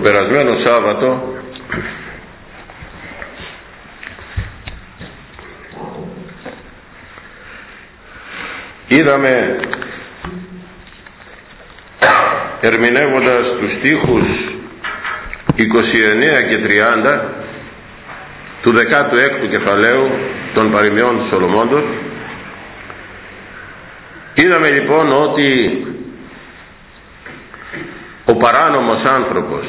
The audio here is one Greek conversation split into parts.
περασμένο Σάββατο είδαμε, ερμηνεύοντας τους στίχους 29 και 30 του 16ου κεφαλαίου των παροιμιών του Σολομώντος, είδαμε λοιπόν ότι ο παράνομος άνθρωπος,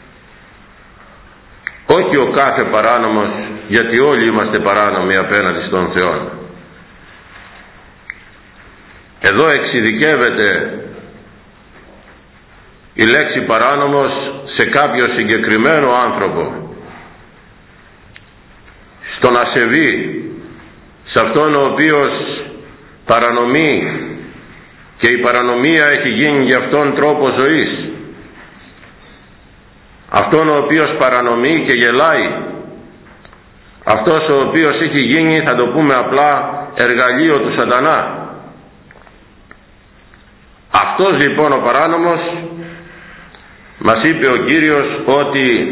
όχι ο κάθε παράνομος, γιατί όλοι είμαστε παράνομοι απέναντι στον Θεό, εδώ εξειδικεύεται η λέξη παράνομος σε κάποιο συγκεκριμένο άνθρωπο, στον ασεβή, σε αυτόν ο οποίος παρανομεί και η παρανομία έχει γίνει για αυτόν τρόπο ζωής, αυτόν ο οποίος παρανομεί και γελάει, αυτός ο οποίος έχει γίνει, θα το πούμε απλά, εργαλείο του σατανά. Αυτός λοιπόν ο παράνομος, μας είπε ο Κύριος ότι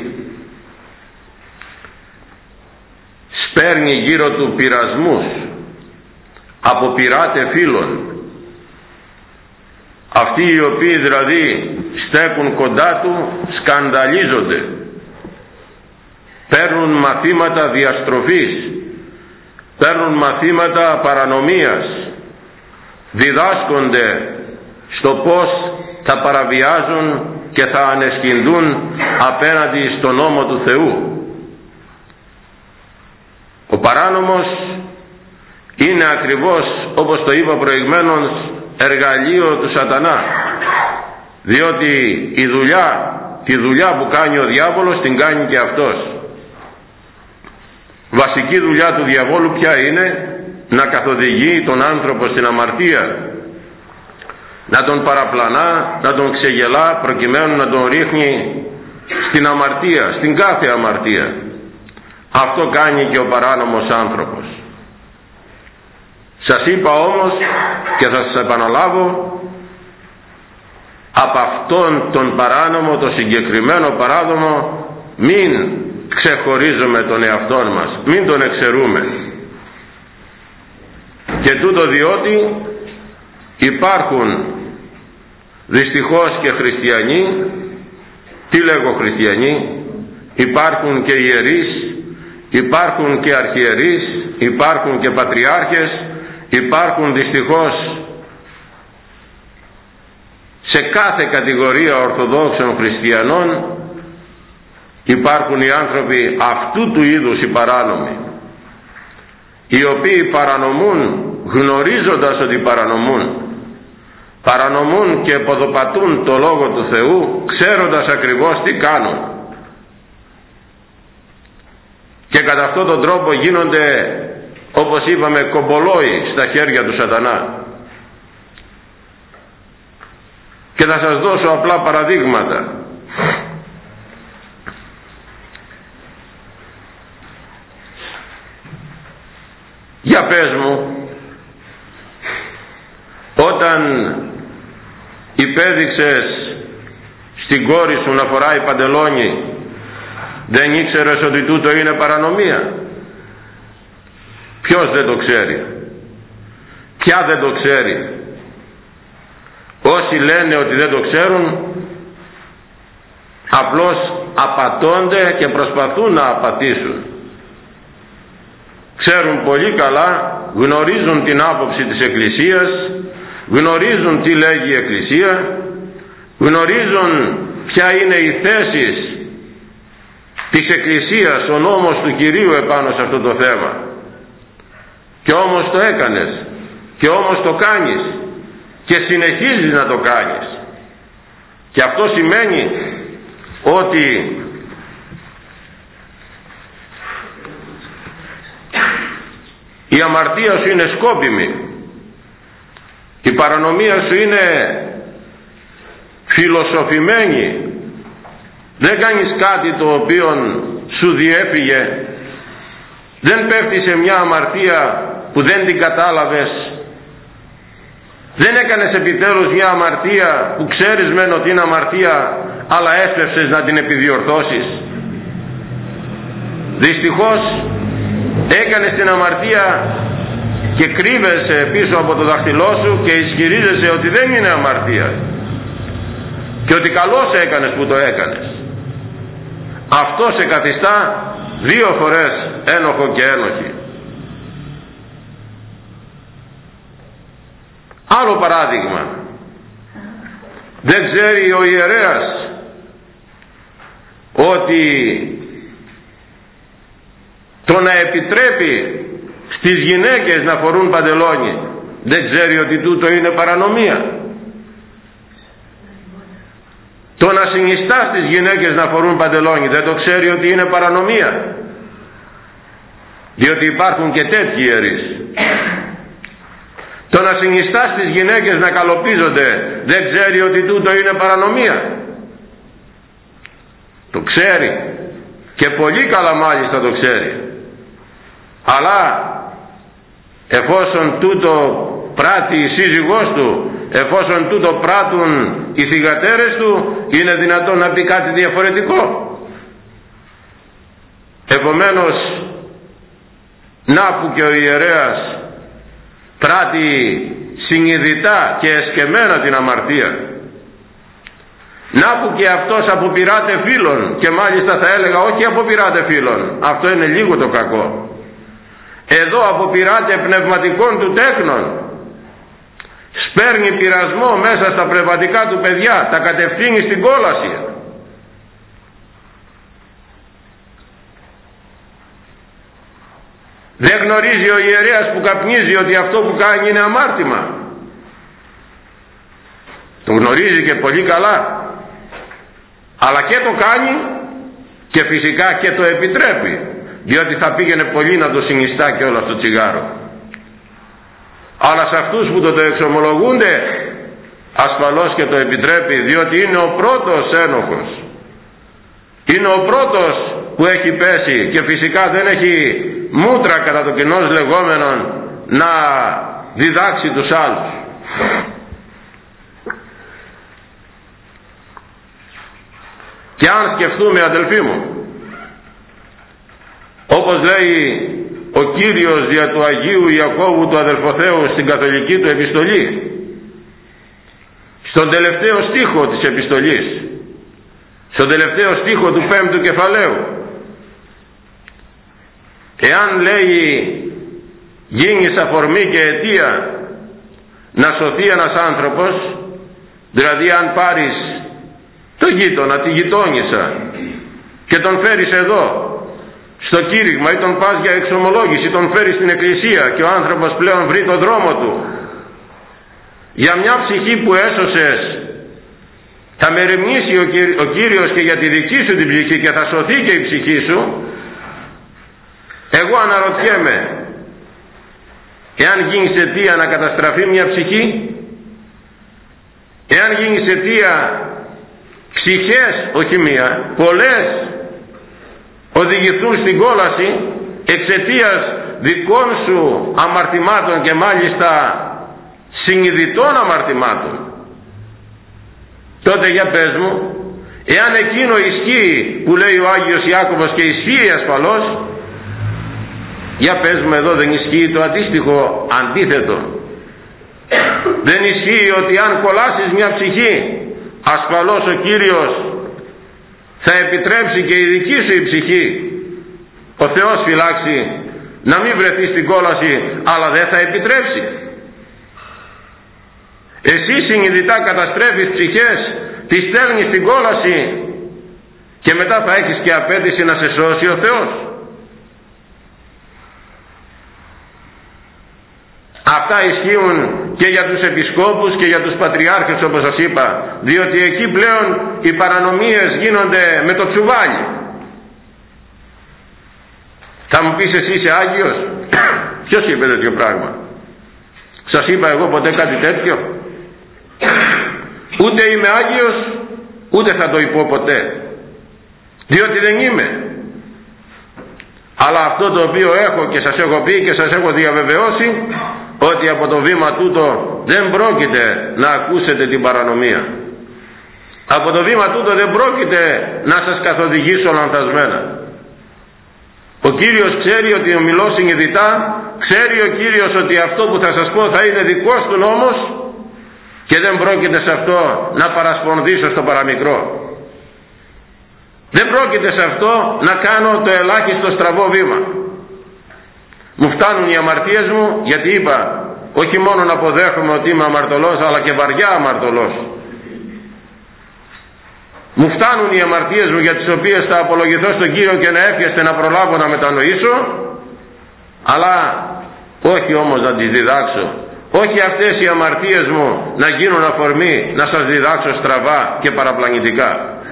σπέρνει γύρω του πειρασμούς από πειράτε φίλων, αυτοί οι οποίοι δηλαδή στέκουν κοντά του σκανδαλίζονται, παίρνουν μαθήματα διαστροφής, παίρνουν μαθήματα παρανομίας, διδάσκονται στο πως θα παραβιάζουν και θα ανεσκυνδούν απέναντι στον νόμο του Θεού. Ο παράνομος είναι ακριβώς, όπως το είπα προηγουμένως, εργαλείο του σατανά, διότι τη δουλειά που κάνει ο διάβολος την κάνει και αυτός. Βασική δουλειά του διαβόλου ποια είναι? Να καθοδηγεί τον άνθρωπο στην αμαρτία, να τον παραπλανά, να τον ξεγελά, προκειμένου να τον ρίχνει στην αμαρτία, στην κάθε αμαρτία. Αυτό κάνει και ο παράνομος άνθρωπος. Σας είπα όμως, και θα σας επαναλάβω, από αυτόν τον παράνομο, το συγκεκριμένο παράδομο, μην ξεχωρίζουμε τον εαυτόν μας, μην τον εξαιρούμε. Και τούτο διότι υπάρχουν δυστυχώς και χριστιανοί, τι λέγω χριστιανοί, υπάρχουν και ιερείς, υπάρχουν και αρχιερείς, υπάρχουν και πατριάρχες, υπάρχουν δυστυχώς σε κάθε κατηγορία ορθοδόξων χριστιανών, υπάρχουν οι άνθρωποι αυτού του είδους οι παράνομοι, οι οποίοι παρανομούν γνωρίζοντας ότι παρανομούν και ποδοπατούν το Λόγο του Θεού, ξέροντας ακριβώς τι κάνουν, και κατά αυτόν τον τρόπο γίνονται, όπως είπαμε, κομπολόι στα χέρια του σατανά. Και θα σας δώσω απλά παραδείγματα. Για πες μου, όταν υπέδειξες στην κόρη σου να φοράει παντελόνι, δεν ήξερες ότι τούτο είναι παρανομία? Ποιος δεν το ξέρει? Ποια δεν το ξέρει? Όσοι λένε ότι δεν το ξέρουν, απλώς απατώνται και προσπαθούν να απατήσουν. Ξέρουν πολύ καλά, γνωρίζουν την άποψη της Εκκλησίας, γνωρίζουν τι λέγει η Εκκλησία, γνωρίζουν ποια είναι η θέση της Εκκλησίας, ο νόμος του Κυρίου επάνω σε αυτό το θέμα. Και όμως το έκανες, και όμως το κάνεις, και συνεχίζεις να το κάνεις. Και αυτό σημαίνει ότι η αμαρτία σου είναι σκόπιμη, η παρανομία σου είναι φιλοσοφημένη, δεν κάνεις κάτι το οποίο σου διέφυγε, δεν πέφτεις σε μια αμαρτία που δεν την κατάλαβες, δεν έκανες επιτέλους μια αμαρτία που ξέρεις μεν ότι είναι αμαρτία, αλλά έσπευσες να την επιδιορθώσεις. Δυστυχώς έκανες την αμαρτία και κρύβεσαι πίσω από το δάχτυλό σου και ισχυρίζεσαι ότι δεν είναι αμαρτία και ότι καλώς έκανες που το έκανες. Αυτό σε καθιστά 2 φορές ένοχο και ένοχη. Άλλο παράδειγμα, δεν ξέρει ο ιερέας ότι το να επιτρέπει στις γυναίκες να φορούν παντελόνι, δεν ξέρει ότι τούτο είναι παρανομία? Το να συνιστά στις γυναίκες να φορούν παντελόνι, δεν το ξέρει ότι είναι παρανομία? Διότι υπάρχουν και τέτοιοι ιερείς. Το να συνιστά στις γυναίκες να καλοπίζονται, δεν ξέρει ότι τούτο είναι παρανομία? Το ξέρει, και πολύ καλά μάλιστα το ξέρει. Αλλά εφόσον τούτο πράττει η σύζυγός του, εφόσον τούτο πράττουν οι θυγατέρες του, είναι δυνατόν να πει κάτι διαφορετικό? Επομένως, να που και ο ιερέας πράττει συνειδητά και εσκεμμένα την αμαρτία, να που και αυτός αποπειράται φίλων, και μάλιστα θα έλεγα όχι αποπειράται φίλων, αυτό είναι λίγο το κακό. Εδώ αποπειράται πνευματικών του τέκνων, σπέρνει πειρασμό μέσα στα πνευματικά του παιδιά, τα κατευθύνει στην κόλαση. Δεν γνωρίζει ο ιερέας που καπνίζει ότι αυτό που κάνει είναι αμάρτημα? Το γνωρίζει και πολύ καλά, αλλά και το κάνει και φυσικά και το επιτρέπει, διότι θα πήγαινε πολύ να το συνιστά και όλο αυτό το τσιγάρο. Αλλά σε αυτούς που το εξομολογούνται, ασφαλώς και το επιτρέπει, διότι είναι ο πρώτος ένοχος, είναι ο πρώτος που έχει πέσει και φυσικά δεν έχει μούτρα κατά το κοινός λεγόμενον να διδάξει τους άλλους. Και αν σκεφτούμε, αδελφοί μου, όπως λέει ο Κύριος δια του Αγίου Ιακώβου του αδελφοθέου στην καθολική του επιστολή, στον τελευταίο στίχο της επιστολής, στον τελευταίο στίχο του 5ου κεφαλαίου, εάν λέει γίνεις αφορμή και αιτία να σωθεί ένας άνθρωπος, δηλαδή αν πάρεις το γείτονα, τη γειτόνισσα και τον φέρεις εδώ στο κήρυγμα ή τον πας για εξομολόγηση, τον φέρεις στην εκκλησία και ο άνθρωπος πλέον βρει τον δρόμο του, για μια ψυχή που έσωσες θα μεριμνήσει ο Κύριος και για τη δική σου την ψυχή και θα σωθεί και η ψυχή σου. Εγώ αναρωτιέμαι, εάν γίνεις αιτία να καταστραφεί μια ψυχή, εάν γίνεις αιτία ψυχές, όχι μία, πολλές οδηγηθούν στην κόλαση εξαιτίας δικών σου αμαρτημάτων και μάλιστα συνειδητών αμαρτημάτων, τότε για πες μου, εάν εκείνο ισχύει που λέει ο Άγιος Ιάκωβος, και ισχύει ασφαλώς, για πες μου εδώ δεν ισχύει το αντίστοιχο αντίθετο? Δεν ισχύει ότι αν κολλάσεις μια ψυχή, ασφαλώς ο Κύριος θα επιτρέψει και η δική σου η ψυχή, ο Θεός φυλάξει, να μην βρεθεί στην κόλαση, αλλά δεν θα επιτρέψει? Εσύ συνειδητά καταστρέφεις ψυχές, τις στέλνεις στην κόλαση και μετά θα έχεις και απέτηση να σε σώσει ο Θεός? Αυτά ισχύουν και για τους επισκόπους και για τους πατριάρχες, όπως σας είπα, διότι εκεί πλέον οι παρανομίες γίνονται με το τσουβάλι. Θα μου πεις εσύ είσαι Άγιος? Ποιος είπε τέτοιο πράγμα? Σας είπα εγώ ποτέ κάτι τέτοιο? Ούτε είμαι Άγιος, ούτε θα το πω ποτέ, διότι δεν είμαι. Αλλά αυτό το οποίο έχω και σας έχω πει και σας έχω διαβεβαιώσει, ότι από το βήμα τούτο δεν πρόκειται να ακούσετε την παρανομία. Από το βήμα τούτο δεν πρόκειται να σας καθοδηγήσω λανθασμένα. Ο Κύριος ξέρει ότι ομιλώ συνειδητά, ξέρει ο Κύριος ότι αυτό που θα σας πω θα είναι δικός του νόμος και δεν πρόκειται σε αυτό να παρασπονδίσω στο παραμικρό. Δεν πρόκειται σε αυτό να κάνω το ελάχιστο στραβό βήμα. Μου φτάνουν οι αμαρτίες μου, γιατί είπα όχι μόνο να αποδέχομαι ότι είμαι αμαρτωλός, αλλά και βαριά αμαρτωλός. Μου φτάνουν οι αμαρτίες μου για τις οποίες θα απολογηθώ στον Κύριο και να εύχεστε να προλάβω να μετανοήσω, αλλά όχι όμως να τις διδάξω. Όχι αυτές οι αμαρτίες μου να γίνουν αφορμή να σας διδάξω στραβά και παραπλανητικά.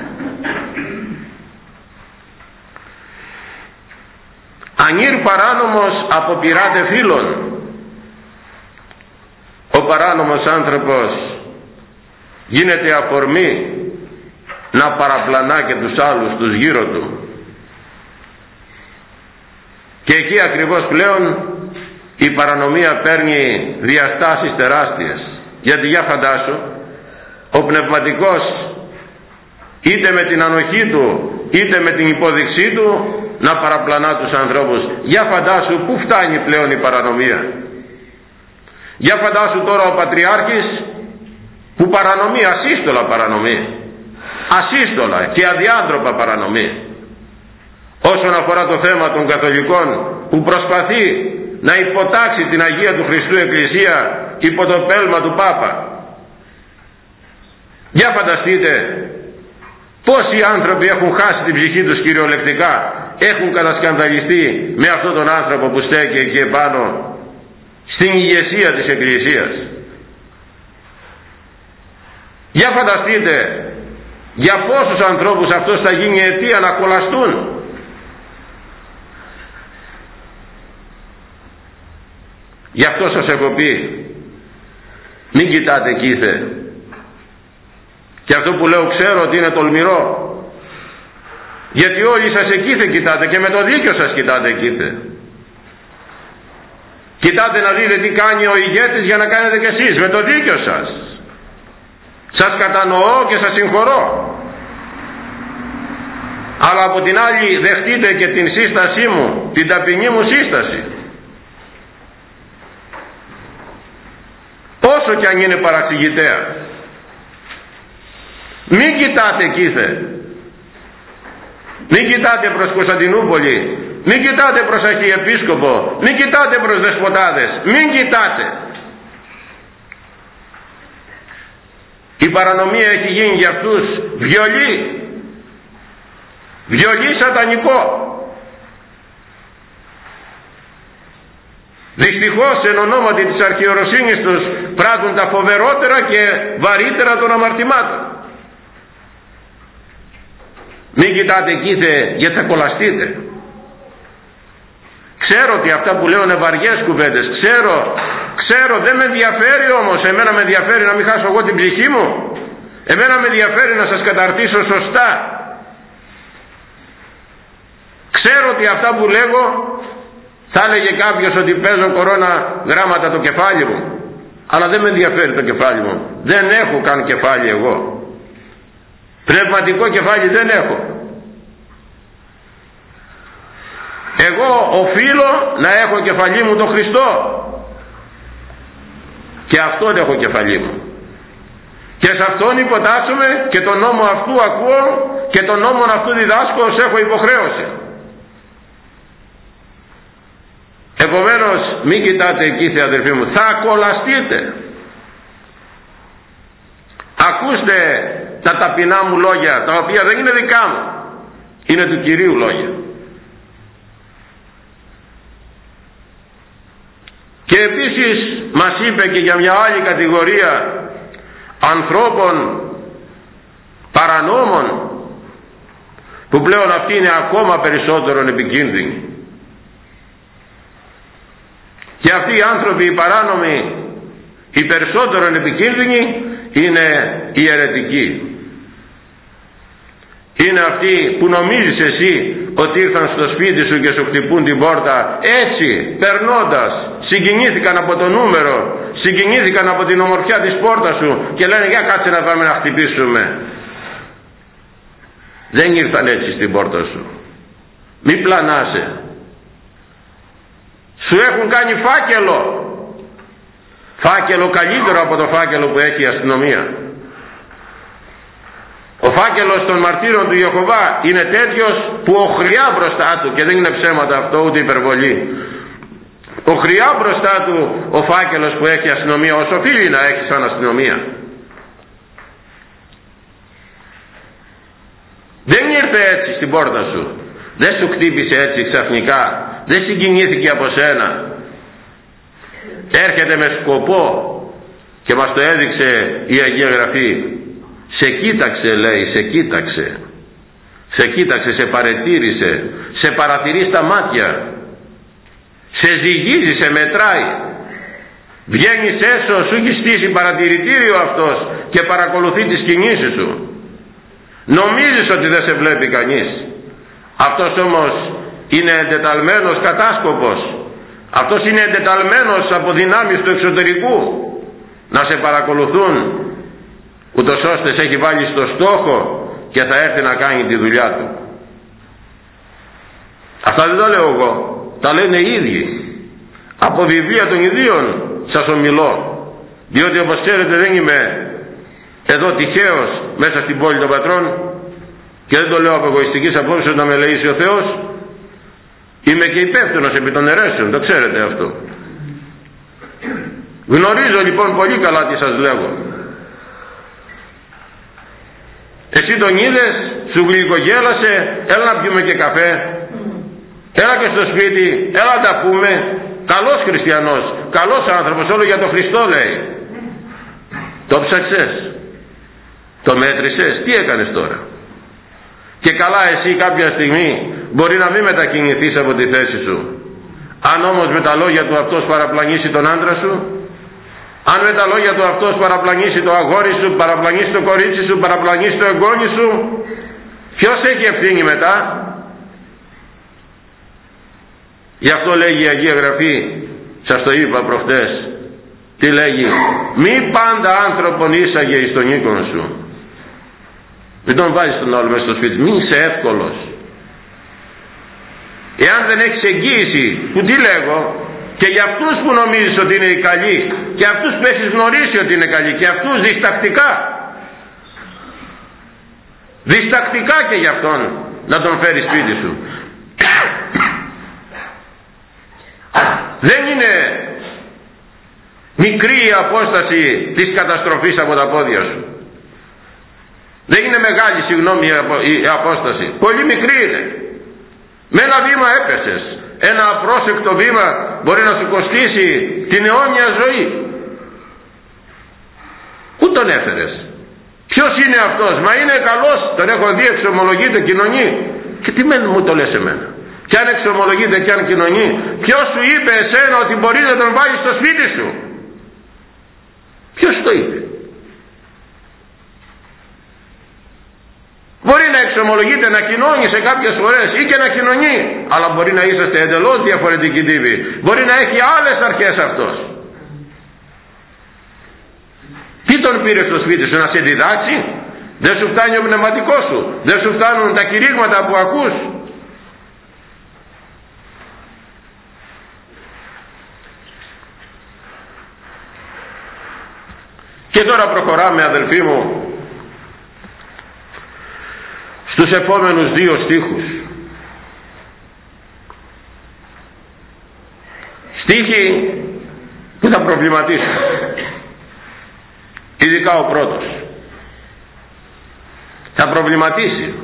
Ανήρ παράνομος αποπειράται φίλων. Ο παράνομος άνθρωπος γίνεται αφορμή να παραπλανά και τους άλλους τους γύρω του. Και εκεί ακριβώς πλέον η παρανομία παίρνει διαστάσεις τεράστιες. Γιατί για φαντάσου, ο πνευματικός είτε με την ανοχή του είτε με την υπόδειξή του να παραπλανά τους ανθρώπους. Για φαντάσου πού φτάνει πλέον η παρανομία. Για φαντάσου τώρα ο Πατριάρχης που παρανομεί, ασύστολα παρανομεί, ασύστολα και αδιάντροπα παρανομεί. Όσον αφορά το θέμα των καθολικών που προσπαθεί να υποτάξει την Αγία του Χριστού Εκκλησία υπό το πέλμα του Πάπα. Για φανταστείτε πόσοι άνθρωποι έχουν χάσει την ψυχή τους κυριολεκτικά, έχουν κατασκανδαλιστεί με αυτόν τον άνθρωπο που στέκει εκεί επάνω στην ηγεσία της Εκκλησίας. Για φανταστείτε για πόσους ανθρώπους αυτός θα γίνει αιτία να κολλαστούν. Γι' αυτό σας έχω πει, μην κοιτάτε κήθε. Και αυτό που λέω ξέρω ότι είναι τολμηρό, γιατί όλοι σας εκείθε κοιτάτε και με το δίκιο σας κοιτάτε εκείθε. Κοιτάτε να δείτε τι κάνει ο ηγέτης για να κάνετε κι εσείς με το δίκιο σας. Σας κατανοώ και σας συγχωρώ, αλλά από την άλλη δεχτείτε και την σύστασή μου, την ταπεινή μου σύσταση. Όσο κι αν είναι παραξηγητέα, μην κοιτάτε κήθε, μην κοιτάτε προς Κωνσταντινούπολη, μην κοιτάτε προς Αρχιεπίσκοπο, μην κοιτάτε προς δεσποτάδες, μην κοιτάτε. Η παρανομία έχει γίνει για αυτούς βιολί σατανικό. Δυστυχώς εν ονόματι της αρχαιοροσύνης τους πράττουν τα φοβερότερα και βαρύτερα των αμαρτημάτων. Μην κοιτάτε κήθε γιατί θα κολλαστείτε. Ξέρω ότι αυτά που λέω είναι βαριές κουβέντες, ξέρω, δεν με ενδιαφέρει όμως. Εμένα με ενδιαφέρει να μην χάσω εγώ την ψυχή μου. Εμένα με ενδιαφέρει να σας καταρτήσω σωστά. Ξέρω ότι αυτά που λέγω θα έλεγε κάποιος ότι παίζω κορώνα γράμματα το κεφάλι μου, αλλά δεν με ενδιαφέρει το κεφάλι μου. Δεν έχω καν κεφάλι εγώ. Πνευματικό κεφάλι δεν έχω. Εγώ οφείλω να έχω κεφαλή μου τον Χριστό, και αυτόν έχω κεφαλή μου, και σε αυτόν υποτάσσομαι και τον νόμο αυτού ακούω και τον νόμο αυτού διδάσκω ως έχω υποχρέωση. Επομένως μην κοιτάτε εκεί, αδερφοί μου, θα κολλαστείτε. Ακούστε τα ταπεινά μου λόγια, τα οποία δεν είναι δικά μου, είναι του Κυρίου λόγια. Και επίσης μας είπε και για μια άλλη κατηγορία ανθρώπων παρανόμων, που πλέον αυτοί είναι ακόμα περισσότερο επικίνδυνοι. Και αυτοί οι άνθρωποι, οι παράνομοι, οι περισσότερο επικίνδυνοι, είναι οι αιρετικοί. Είναι αυτοί που νομίζεις εσύ ότι ήρθαν στο σπίτι σου και σου χτυπούν την πόρτα έτσι, περνώντας, συγκινήθηκαν από το νούμερο, συγκινήθηκαν από την ομορφιά της πόρτας σου και λένε για κάτσε να πάμε να χτυπήσουμε. Δεν ήρθαν έτσι στην πόρτα σου. Μη πλανάσαι. Σου έχουν κάνει φάκελο. Φάκελο καλύτερο από το φάκελο που έχει η αστυνομία. Ο φάκελος των μαρτύρων του Ιεχωβά είναι τέτοιος που οχριά μπροστά του, και δεν είναι ψέματα αυτό ούτε υπερβολή, οχριά μπροστά του ο φάκελος που έχει η αστυνομία, όσο οφείλει να έχει σαν αστυνομία. Δεν ήρθε έτσι στην πόρτα σου. Δεν σου χτύπησε έτσι ξαφνικά. Δεν συγκινήθηκε από σένα. Έρχεται με σκοπό, και μας το έδειξε η Αγία Γραφή. Σε κοίταξε, λέει, σε κοίταξε. Σε κοίταξε, σε παρετήρησε, σε παρατηρεί στα μάτια. Σε ζυγίζει, σε μετράει. Βγαίνεις έσω, σου έχει στήσει παρατηρητήριο αυτός και παρακολουθεί τις κινήσεις σου. Νομίζεις ότι δεν σε βλέπει κανείς. Αυτός όμως είναι εντεταλμένος κατάσκοπος. Αυτός είναι εντεταλμένος από δυνάμεις του εξωτερικού να σε παρακολουθούν, ούτως ώστε σε έχει βάλει στο στόχο και θα έρθει να κάνει τη δουλειά του. Αυτά δεν τα λέω εγώ, τα λένε οι ίδιοι. Από βιβλία των ιδίων σας ομιλώ, διότι όπως ξέρετε δεν είμαι εδώ τυχαίος μέσα στην πόλη των πατρών, και δεν το λέω από εγωιστικής απόψεως να με ελεήσει ο Θεός. Είμαι και υπεύθυνος επί των αιρέσεων, το ξέρετε αυτό. Γνωρίζω λοιπόν πολύ καλά τι σας λέγω. Εσύ τον είδες, σου γλυκογέλασε, έλα να πιούμε και καφέ, έλα και στο σπίτι, έλα να τα πούμε. Καλός χριστιανός, καλός άνθρωπος, όλο για τον Χριστό λέει. Το ψάξες, το μέτρησες, τι έκανες τώρα? Και καλά εσύ κάποια στιγμή μπορεί να μην μετακινηθείς από τη θέση σου. Αν όμως με τα λόγια του αυτός παραπλανήσει τον άντρα σου, αν με τα λόγια του αυτός παραπλανήσει το αγόρι σου, παραπλανήσει το κορίτσι σου, παραπλανήσει το εγγόνι σου, ποιος έχει ευθύνη μετά? Γι' αυτό λέγει η Αγία Γραφή, σας το είπα προχτές, τι λέγει? Μη πάντα άνθρωπον ίσαγε εις τον οίκον σου. Μην τον βάζεις τον άλλο μέσα στο σπίτι, μην είσαι εύκολος. Εάν δεν έχεις εγγύηση, που τι λέγω, και για αυτούς που νομίζεις ότι είναι οι καλοί, και αυτούς που έχεις γνωρίσει ότι είναι καλοί, και αυτούς διστακτικά και για αυτόν να τον φέρεις σπίτι σου. Δεν είναι μικρή η απόσταση της καταστροφής από τα πόδια σου. Δεν είναι μεγάλη, συγγνώμη, η απόσταση. Πολύ μικρή είναι. Με ένα βήμα έπεσες. Ένα απρόσεκτο βήμα μπορεί να σου κοστίσει την αιώνια ζωή. Πού τον έφερες? Ποιος είναι αυτός? Μα είναι καλός, τον έχω δει, εξομολογείται, κοινωνεί. Και τι μου το λες εμένα? Και αν εξομολογείται και αν κοινωνεί, ποιος σου είπε εσένα ότι μπορεί να τον βάλεις στο σπίτι σου? Ποιος το είπε? Μπορεί να εξομολογείται, να κοινώνει σε κάποιες φορές ή και να κοινωνεί, αλλά μπορεί να είσαστε εντελώς διαφορετικοί τύποι. Μπορεί να έχει άλλες αρχές αυτός. Τι τον πήρε στο σπίτι σου? Να σε διδάξει? Δεν σου φτάνει ο πνευματικός σου? Δεν σου φτάνουν τα κηρύγματα που ακούς? Και τώρα προχωράμε, αδελφοί μου, στους επόμενους δύο στίχους. Στίχοι που θα προβληματίσουν, ειδικά ο πρώτος θα προβληματίσει.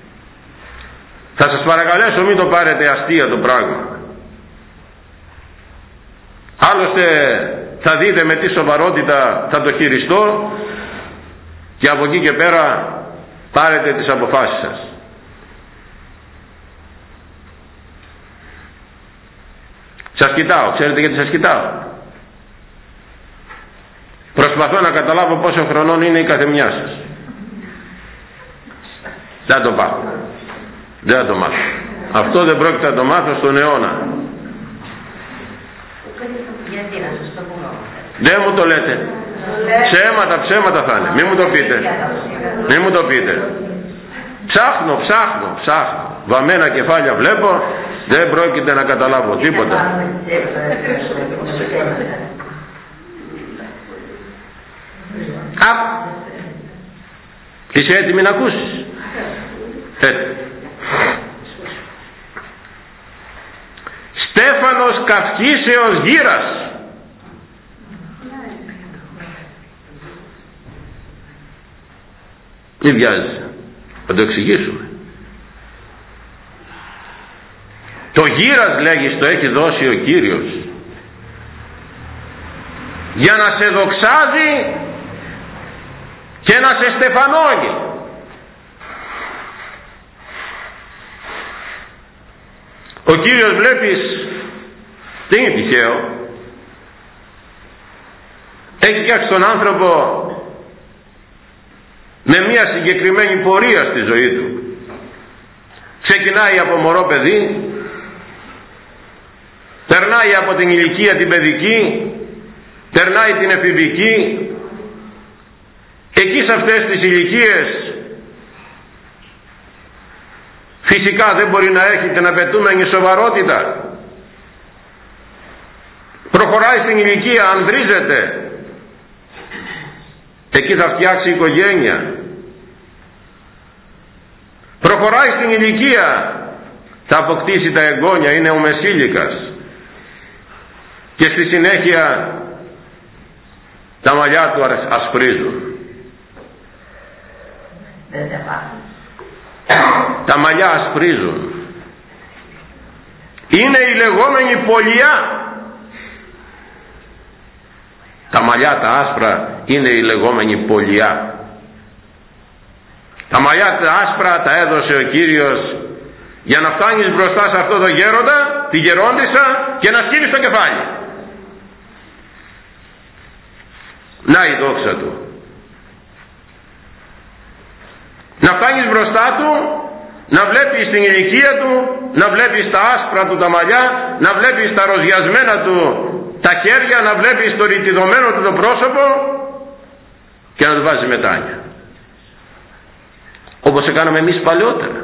Θα σας παρακαλέσω μην το πάρετε αστεία το πράγμα. Άλλωστε θα δείτε με τι σοβαρότητα θα το χειριστώ, και από εκεί και πέρα πάρετε τις αποφάσεις σας. Σας κοιτάω, ξέρετε γιατί σας κοιτάω? Προσπαθώ να καταλάβω πόσο χρονών είναι η καθεμιά σας. Δεν το πάω. Δεν θα το μάθω. Αυτό δεν πρόκειται να το μάθω στον αιώνα. Γιατί να σας το πούμε? Δεν μου το λέτε. Ψέματα θα είναι. Μην μου το πείτε. Μην μου το πείτε. Ψάχνω. Βαμμένα κεφάλια βλέπω, δεν πρόκειται να καταλάβω τίποτα. Είσαι έτοιμη να ακούσεις? Στέφανος καυκίσεως γύρας. Μην βιάζεσαι, θα το εξηγήσουμε. Το γύρας, λέγεις, το έχει δώσει ο Κύριος για να σε δοξάζει και να σε στεφανώνει. Ο Κύριος, βλέπεις, δεν είναι τυχαίο, έχει φτιάξει τον άνθρωπο με μια συγκεκριμένη πορεία στη ζωή του. Ξεκινάει από μωρό παιδί, περνάει από την ηλικία την παιδική, περνάει την εφηβική. Εκεί σε αυτές τις ηλικίες φυσικά δεν μπορεί να έχει την απαιτούμενη σοβαρότητα. Προχωράει στην ηλικία, ανδρίζεται. Εκεί θα φτιάξει οικογένεια. Προχωράει στην ηλικία, θα αποκτήσει τα εγγόνια, είναι ο μεσήλικας. Και στη συνέχεια τα μαλλιά του ασπρίζουν. Τα μαλλιά ασπρίζουν. Είναι η λεγόμενη πολιά. Τα μαλλιά τα άσπρα είναι η λεγόμενη πολιά. Τα μαλλιά τα άσπρα τα έδωσε ο Κύριος για να φτάνεις μπροστά σε αυτό το γέροντα, τη γερόντισσα, και να σκύβεις το κεφάλι. Να η δόξα του. Να φτάνεις μπροστά του, να βλέπεις την ηλικία του, να βλέπεις τα άσπρα του τα μαλλιά, να βλέπεις τα ροζιασμένα του τα χέρια, να βλέπεις το ρητιδωμένο του το πρόσωπο και να του βάζει μετάνια. Όπως έκαναμε εμείς παλαιότερα.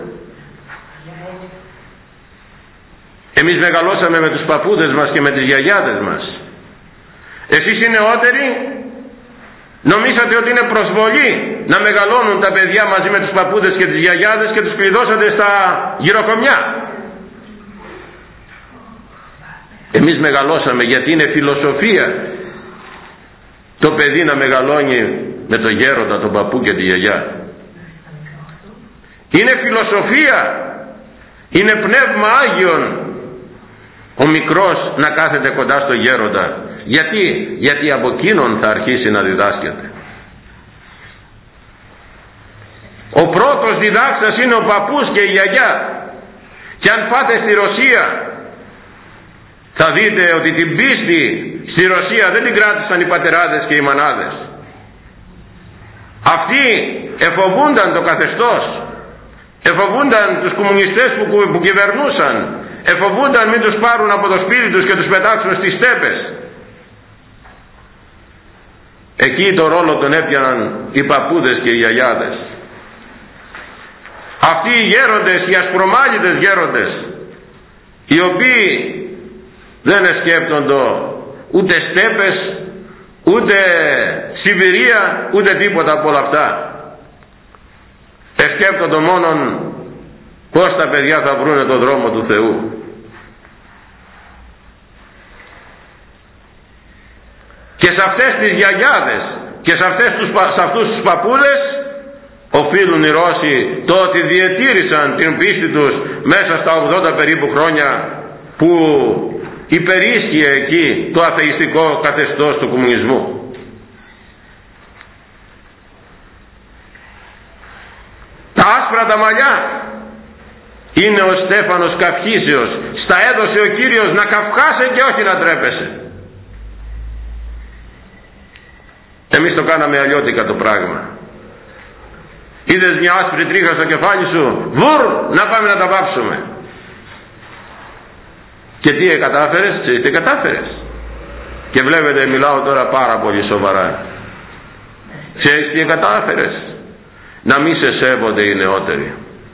Εμείς μεγαλώσαμε με τους παππούδες μας και με τις γιαγιάδες μας. Εσείς οι νεότεροι νομίσατε ότι είναι προσβολή να μεγαλώνουν τα παιδιά μαζί με τους παππούδες και τις γιαγιάδες και τους κλειδώσατε στα γυροκομιά. Εμείς μεγαλώσαμε γιατί είναι φιλοσοφία το παιδί να μεγαλώνει με τον γέροντα, τον παππού και τη γιαγιά. Είναι φιλοσοφία, είναι πνεύμα Άγιον ο μικρός να κάθεται κοντά στο γέροντα. Γιατί από εκείνον θα αρχίσει να διδάσκεται. Ο πρώτος διδάξας είναι ο παππούς και η γιαγιά. Και αν πάτε στη Ρωσία θα δείτε ότι την πίστη στη Ρωσία δεν την κράτησαν οι πατεράδες και οι μανάδες. Αυτοί εφοβούνταν το καθεστώς, εφοβούνταν τους κομμουνιστές που κυβερνούσαν, εφοβούνταν μην τους πάρουν από το σπίτι τους και τους πετάξουν στις στέπες. Εκεί το ρόλο τον έπιαναν οι παππούδες και οι γιαγιάδες. Αυτοί οι γέροντες, οι ασπρομάλιτες γέροντες, οι οποίοι δεν σκέπτονται ούτε στέπες, ούτε Σιβηρία, ούτε τίποτα από όλα αυτά. Σκέπτονται μόνον πώς τα παιδιά θα βρούνε τον δρόμο του Θεού. Και σε αυτές τις γιαγιάδες και σε αυτούς τους παππούδες οφείλουν οι Ρώσοι το ότι διετήρησαν την πίστη τους μέσα στα 80 περίπου χρόνια που υπερίσχυε εκεί το αθεϊστικό καθεστώς του κομμουνισμού. Τα άσπρα τα μαλλιά είναι ο Στέφανος καυχήσεως. Στα έδωσε ο Κύριος να καυχάσαι και όχι να τρέπεσαι. Εμείς το κάναμε αλλιώτικα το πράγμα. Είδες μια άσπρη τρίχα στο κεφάλι σου, βουρ, να πάμε να τα βάψουμε. Και τι κατάφερες? Τι κατάφερες? Και βλέπετε, μιλάω τώρα πάρα πολύ σοβαρά. Ξέρεις τι κατάφερες? Να μη σε σέβονται οι νεότεροι.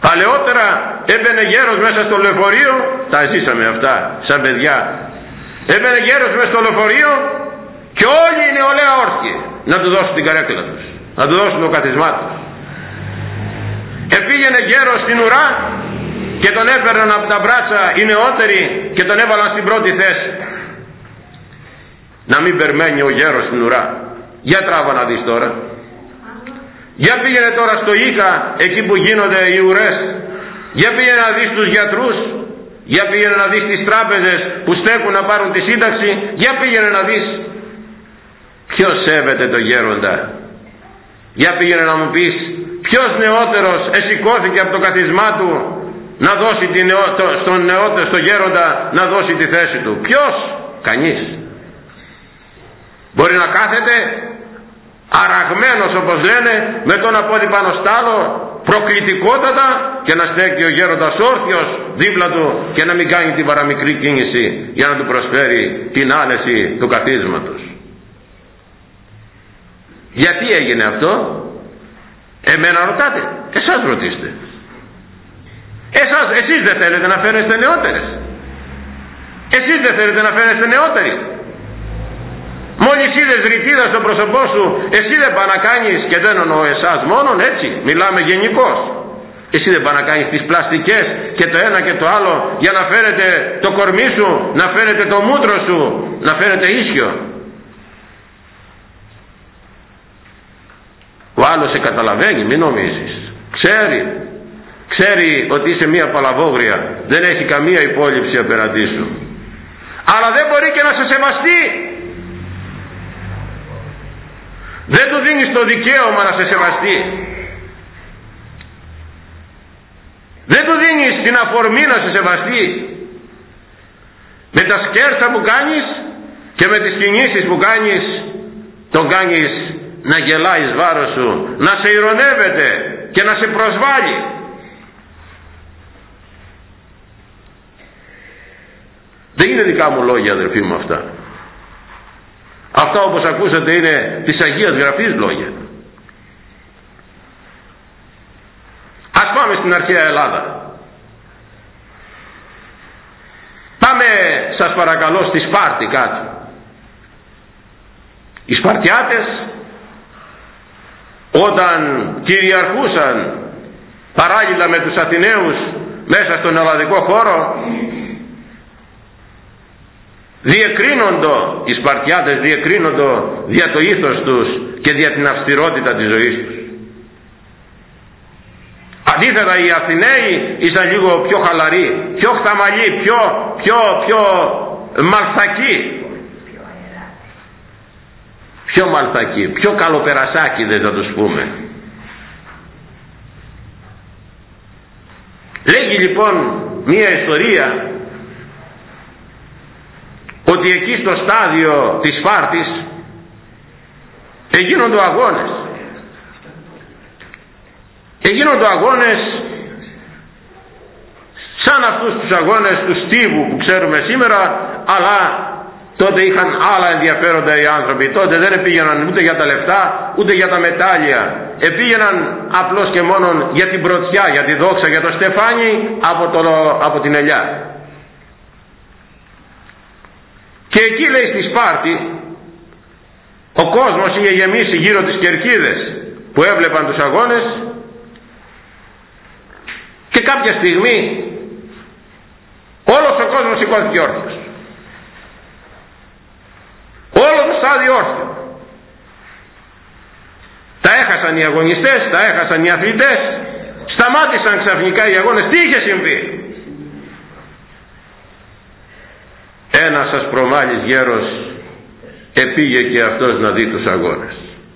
Παλαιότερα έμπαινε γέρος μέσα στο λεωφορείο, τα ζήσαμε αυτά σαν παιδιά. Έμπαινε γέρος μέσα στο λεωφορείο και όλοι οι νεολαία όρθιοι να του δώσουν την καρέκλα τους, να του δώσουν το καθισμά τους. Επήγαινε γέρος στην ουρά και τον έπαιρναν από τα μπράτσα οι νεότεροι και τον έβαλαν στην πρώτη θέση. Να μην περιμένει ο γέρος στην ουρά. Για τράβα να δεις τώρα. Για πήγαινε τώρα στο Ίκα, εκεί που γίνονται οι ουρές. Για πήγαινε να δεις τους γιατρούς. Για πήγαινε να δεις τις τράπεζες που στέκουν να πάρουν τη σύνταξη. Για πήγαινε να δεις. Ποιος σέβεται το γέροντα? Για πήγαινε να μου πεις ποιος νεότερος εσηκώθηκε από το καθισμά του να δώσει στο γέροντα να δώσει τη θέση του? Ποιος? Κανείς. Μπορεί να κάθεται αραγμένος, όπως λένε, με τον απόδι πάνω στ' άλλο, προκλητικότατα, και να στέκει ο γέροντας όρθιος δίπλα του και να μην κάνει την παραμικρή κίνηση για να του προσφέρει την άνεση του καθίσματος. Γιατί έγινε αυτό? Εμένα ρωτάτε? Εσάς ρωτήστε. Εσείς δεν θέλετε να φέρεστε νεότερες? Εσείς δεν θέλετε να φέρεστε νεότεροι? Μόλις είδες ρητίδα στο πρόσωπό σου, εσύ δεν πας να κάνεις, και δεν εννοώ εσάς μόνον, έτσι μιλάμε γενικώς, εσύ δεν πας να κάνεις τις πλαστικές και το ένα και το άλλο για να φέρετε το κορμί σου, να φέρετε το μούτρο σου, να φέρετε ίσιο? Ο άλλος σε καταλαβαίνει, μην νομίζεις. Ξέρει ότι είσαι μία παλαβόγρια, δεν έχει καμία υπόλοιψη απέναντί σου, αλλά δεν μπορεί και να σε σεβαστεί. Δεν του δίνεις το δικαίωμα να σε σεβαστεί. Δεν του δίνεις την αφορμή να σε σεβαστεί. Με τα σκέρτσα που κάνεις και με τις κινήσεις που κάνεις, τον κάνεις να γελάει εις βάρος σου, να σε ειρωνεύεται και να σε προσβάλλει. Δεν είναι δικά μου λόγια, αδερφοί μου, αυτά. Αυτά, όπως ακούσατε, είναι της Αγίας Γραφής λόγια. Ας πάμε στην αρχαία Ελλάδα. Πάμε, σας παρακαλώ, στη Σπάρτη κάτω. Οι Σπαρτιάτες, όταν κυριαρχούσαν παράλληλα με τους Αθηναίους μέσα στον ελλαδικό χώρο, οι Σπαρτιάτες διεκρίνοντο δια το ήθος τους και δια την αυστηρότητα της ζωής τους. Αντίθετα, οι Αθηναίοι ήσαν λίγο πιο χαλαροί, πιο χταμαλοί, πιο μαλθακοί. Πιο μαλθακοί, πιο καλοπερασάκηδες να τους πούμε. Λέγει λοιπόν μία ιστορία ότι εκεί στο στάδιο της Σπάρτης έγινονται αγώνες. Έγινονται αγώνες σαν αυτούς τους αγώνες του στίβου που ξέρουμε σήμερα, αλλά τότε είχαν άλλα ενδιαφέροντα οι άνθρωποι. Τότε δεν πήγαιναν ούτε για τα λεφτά ούτε για τα μετάλλια. Πήγαιναν απλώς και μόνο για την πρωτιά, για τη δόξα, για το στεφάνι από την ελιά. Και εκεί, λέει, στη Σπάρτη ο κόσμος είχε γεμίσει γύρω τις κερκίδες που έβλεπαν τους αγώνες, και κάποια στιγμή όλος ο κόσμος σηκώθηκε όρθιος. Όλο το στάδιο όρθιο. Τα έχασαν οι αγωνιστές, τα έχασαν οι αθλητές, σταμάτησαν ξαφνικά οι αγώνες. Τι είχε συμβεί? Ένας ασπρομάλης γέρος επήγε και αυτός να δει τους αγώνες.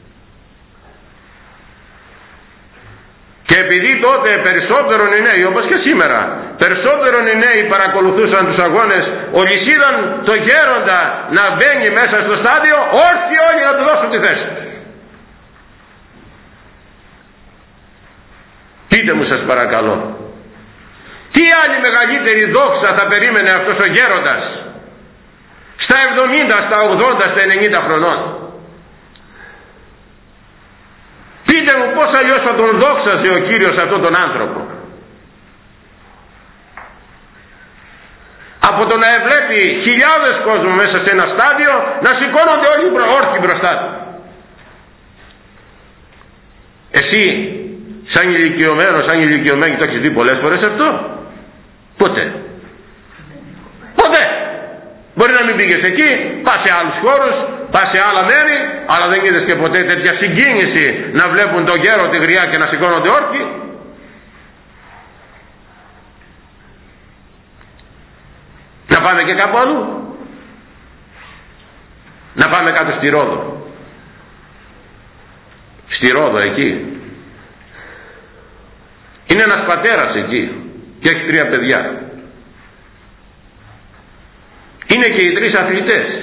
Και επειδή τότε περισσότερον οι νέοι, όπως και σήμερα, περισσότερον οι νέοι παρακολουθούσαν τους αγώνες, όλοι είδαν το γέροντα να μπαίνει μέσα στο στάδιο, όρθιοι όλοι να του δώσουν τη θέση. Πείτε μου, σας παρακαλώ, τι άλλη μεγαλύτερη δόξα θα περίμενε αυτός ο γέροντας στα 70, στα 80, στα 90 χρονών? Πείτε μου πώς αλλιώς θα τον δόξαζε ο Κύριος αυτόν τον άνθρωπο. βλέπει χιλιάδες κόσμο μέσα σε ένα στάδιο να σηκώνονται όλοι όρθιοι μπροστά του. Εσύ σαν ηλικιωμένος, σαν ηλικιωμένη, το έχεις δει πολλές φορές αυτό? Ποτέ. Ποτέ. Μπορεί να μην πήγες εκεί, πας σε άλλους χώρους, πας σε άλλα μέρη, αλλά δεν είδες και ποτέ τέτοια συγκίνηση να βλέπουν τον γέρο, τη γριά και να σηκώνονται όρθιοι. Να πάμε και κάπου αλλού. Να πάμε κάτω στη Ρόδο. Στη Ρόδο εκεί. Είναι ένας πατέρας εκεί και έχει 3 παιδιά. Είναι και οι 3 αθλητές.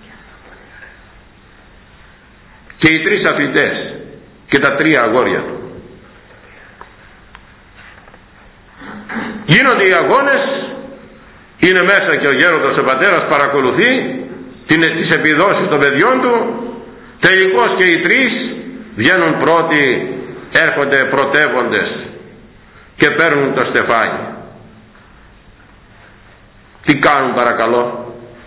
Και οι 3 αθλητές και τα 3 αγόρια του. Γίνονται οι αγώνες, είναι μέσα και ο γέροντας ο πατέρας παρακολουθεί τις επιδόσεις των παιδιών του. Τελικώς και οι 3 βγαίνουν πρώτοι, έρχονται πρωτεύοντες και παίρνουν το στεφάνι. Τι κάνουν παρακαλώ?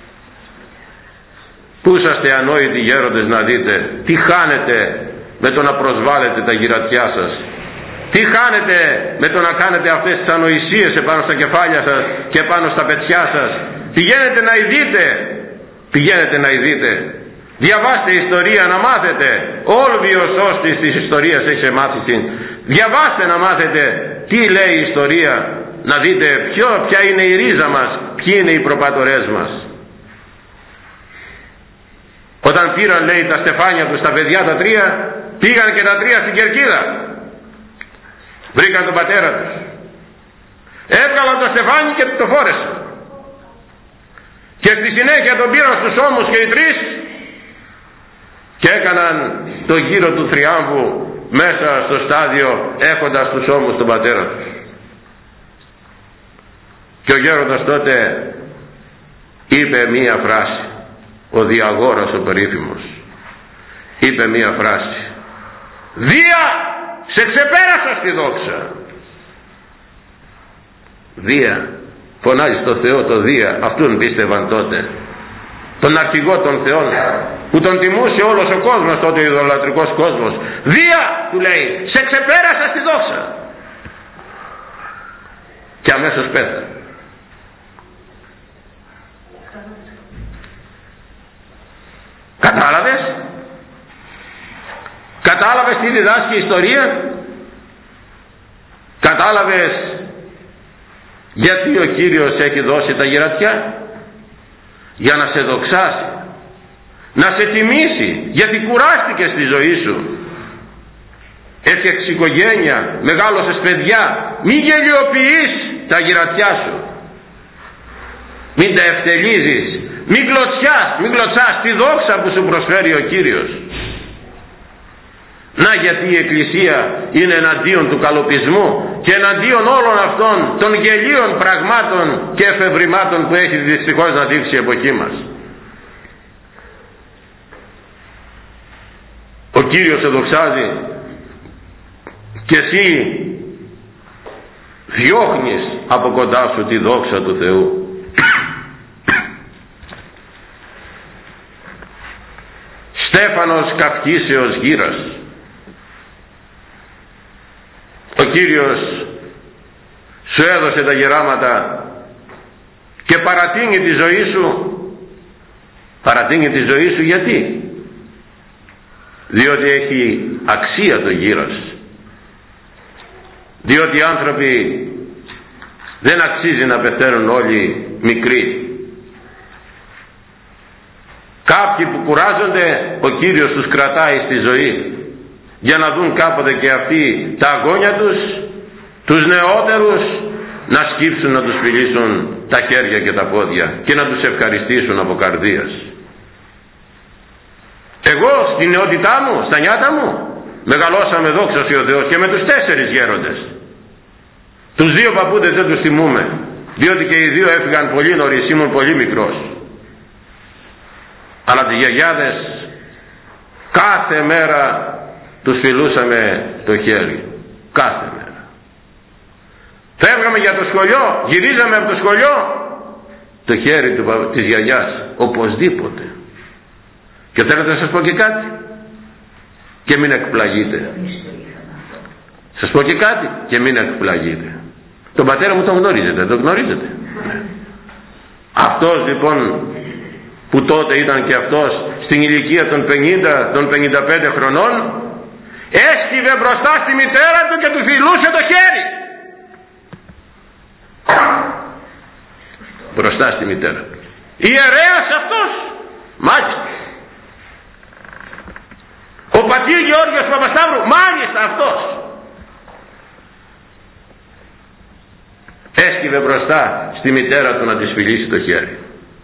Πού είσαστε ανόητοι γέροντες να δείτε τι χάνετε με το να προσβάλλετε τα γυρατιά σας? Τι χάνετε με το να κάνετε αυτές τις ανοησίες επάνω στα κεφάλια σας και πάνω στα πετσιά σας? Πηγαίνετε να ειδείτε. Πηγαίνετε να ειδείτε. Διαβάστε ιστορία να μάθετε. Όλβιος ώστης της ιστορίας έχει μάθηση. Διαβάστε να μάθετε τι λέει η ιστορία. Να δείτε ποια είναι η ρίζα μας, ποιοι είναι οι προπατορές μας. Όταν πήραν, λέει, τα στεφάνια τους τα παιδιά τα 3, πήγαν και τα 3 στην Κερκίδα. Βρήκαν τον πατέρα τους. Έβγαλαν το στεφάνι και το φόρεσαν. Και στη συνέχεια τον πήραν στους ώμους και οι 3 και έκαναν το γύρο του θριάμβου μέσα στο στάδιο έχοντας στους ώμους τον πατέρα τους. Και ο γέροντας τότε είπε μία φράση. Ο Διαγόρας ο περίφημος είπε μία φράση. Δία, σε ξεπέρασα στη δόξα. Δία, φωνάζει στο Θεό το Δία. Αυτόν πίστευαν τότε, τον αρχηγό των θεών που τον τιμούσε όλος ο κόσμος τότε, ο ιδωλατρικός κόσμος. Δία, του λέει, σε ξεπέρασα στη δόξα. Και αμέσως πέθανε. Κατάλαβες? Κατάλαβες τι διδάσκει η ιστορία? Κατάλαβες γιατί ο Κύριος έχει δώσει τα γερατιά? Για να σε δοξάσει, να σε τιμήσει, γιατί κουράστηκες στη ζωή σου. Έφτιαξες οικογένεια, μεγάλωσες παιδιά. Μην γελιοποιείς τα γερατιά σου. Μην τα ευτελίζεις. Μην κλωτσάς τη δόξα που σου προσφέρει ο Κύριος. Να, γιατί η Εκκλησία είναι εναντίον του καλοπισμού και εναντίον όλων αυτών των γελίων πραγμάτων και εφευρημάτων που έχει δυστυχώς να δείξει η εποχή μας. Ο Κύριος σε δοξάζει και εσύ διώχνεις από κοντά σου τη δόξα του Θεού. Στέφανος καυκίσεως γύρας. Ο Κύριος σου έδωσε τα γεράματα και παρατείνει τη ζωή σου. Παρατείνει τη ζωή σου γιατί? Διότι έχει αξία το γύρας. Διότι οι άνθρωποι δεν αξίζει να πεθαίνουν όλοι μικροί. Κάποιοι που κουράζονται, ο Κύριος τους κρατάει στη ζωή για να δουν κάποτε και αυτοί τα αγώνια τους, τους νεότερους, να σκύψουν, να τους φιλήσουν τα χέρια και τα πόδια και να τους ευχαριστήσουν από καρδίας. Εγώ στην νεότητά μου, στα νιάτα μου, μεγαλώσαμε, δόξα ο Θεός, και με τους 4 γέροντες. Τους 2 παππούδες δεν τους θυμούμε, διότι και οι 2 έφυγαν πολύ νωρίς, ήμουν πολύ μικρός. Αλλά τις γιαγιάδες κάθε μέρα τους φιλούσαμε το χέρι. Κάθε μέρα. Φεύγαμε για το σχολείο, γυρίζαμε από το σχολείο, στο χέρι της γιαγιάς, οπωσδήποτε. Και θέλετε να σας πω και κάτι, και μην εκπλαγείτε. Σας πω και κάτι και μην εκπλαγείτε. Τον πατέρα μου τον γνωρίζετε, τον γνωρίζετε. Αυτός λοιπόν που τότε ήταν και αυτός στην ηλικία των 50, των 55 χρονών, έσκυβε μπροστά στη μητέρα του και του φιλούσε το χέρι. Μπροστά στη μητέρα του. Ιερέας αυτός, μάλιστα. Ο πατήρ Γεώργιος Παπασταύρου, μάλιστα αυτός. Έσκυβε μπροστά στη μητέρα του να της φιλήσει το χέρι.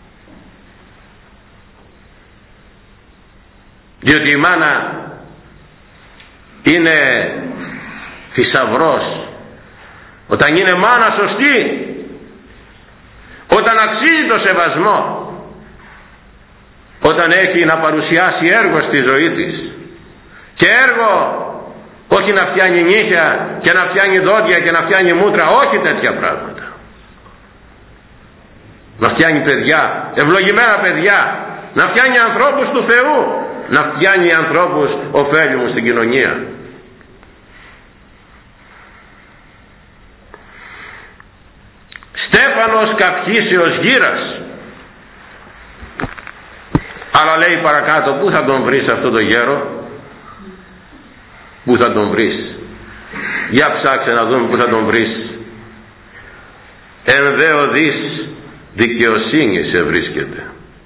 Διότι η μάνα είναι θησαυρός. Όταν είναι μάνα σωστή, όταν αξίζει το σεβασμό, όταν έχει να παρουσιάσει έργο στη ζωή της, και έργο όχι να φτιάνει νύχια και να φτιάνει δόντια και να φτιάνει μούτρα, όχι τέτοια πράγματα. Να φτιάνει παιδιά, ευλογημένα παιδιά, να φτιάνει ανθρώπους του Θεού, να φτιάνει ανθρώπους ωφέλιμους στην κοινωνία. Στέφανος Καυχήσεως Γύρας. Αλλά λέει παρακάτω, πού θα τον βρεις αυτό το γέρο? Πού θα τον βρεις? Για ψάξε να δούμε πού θα τον βρεις. Εν δε οδείς δικαιοσύνη σε βρίσκεται.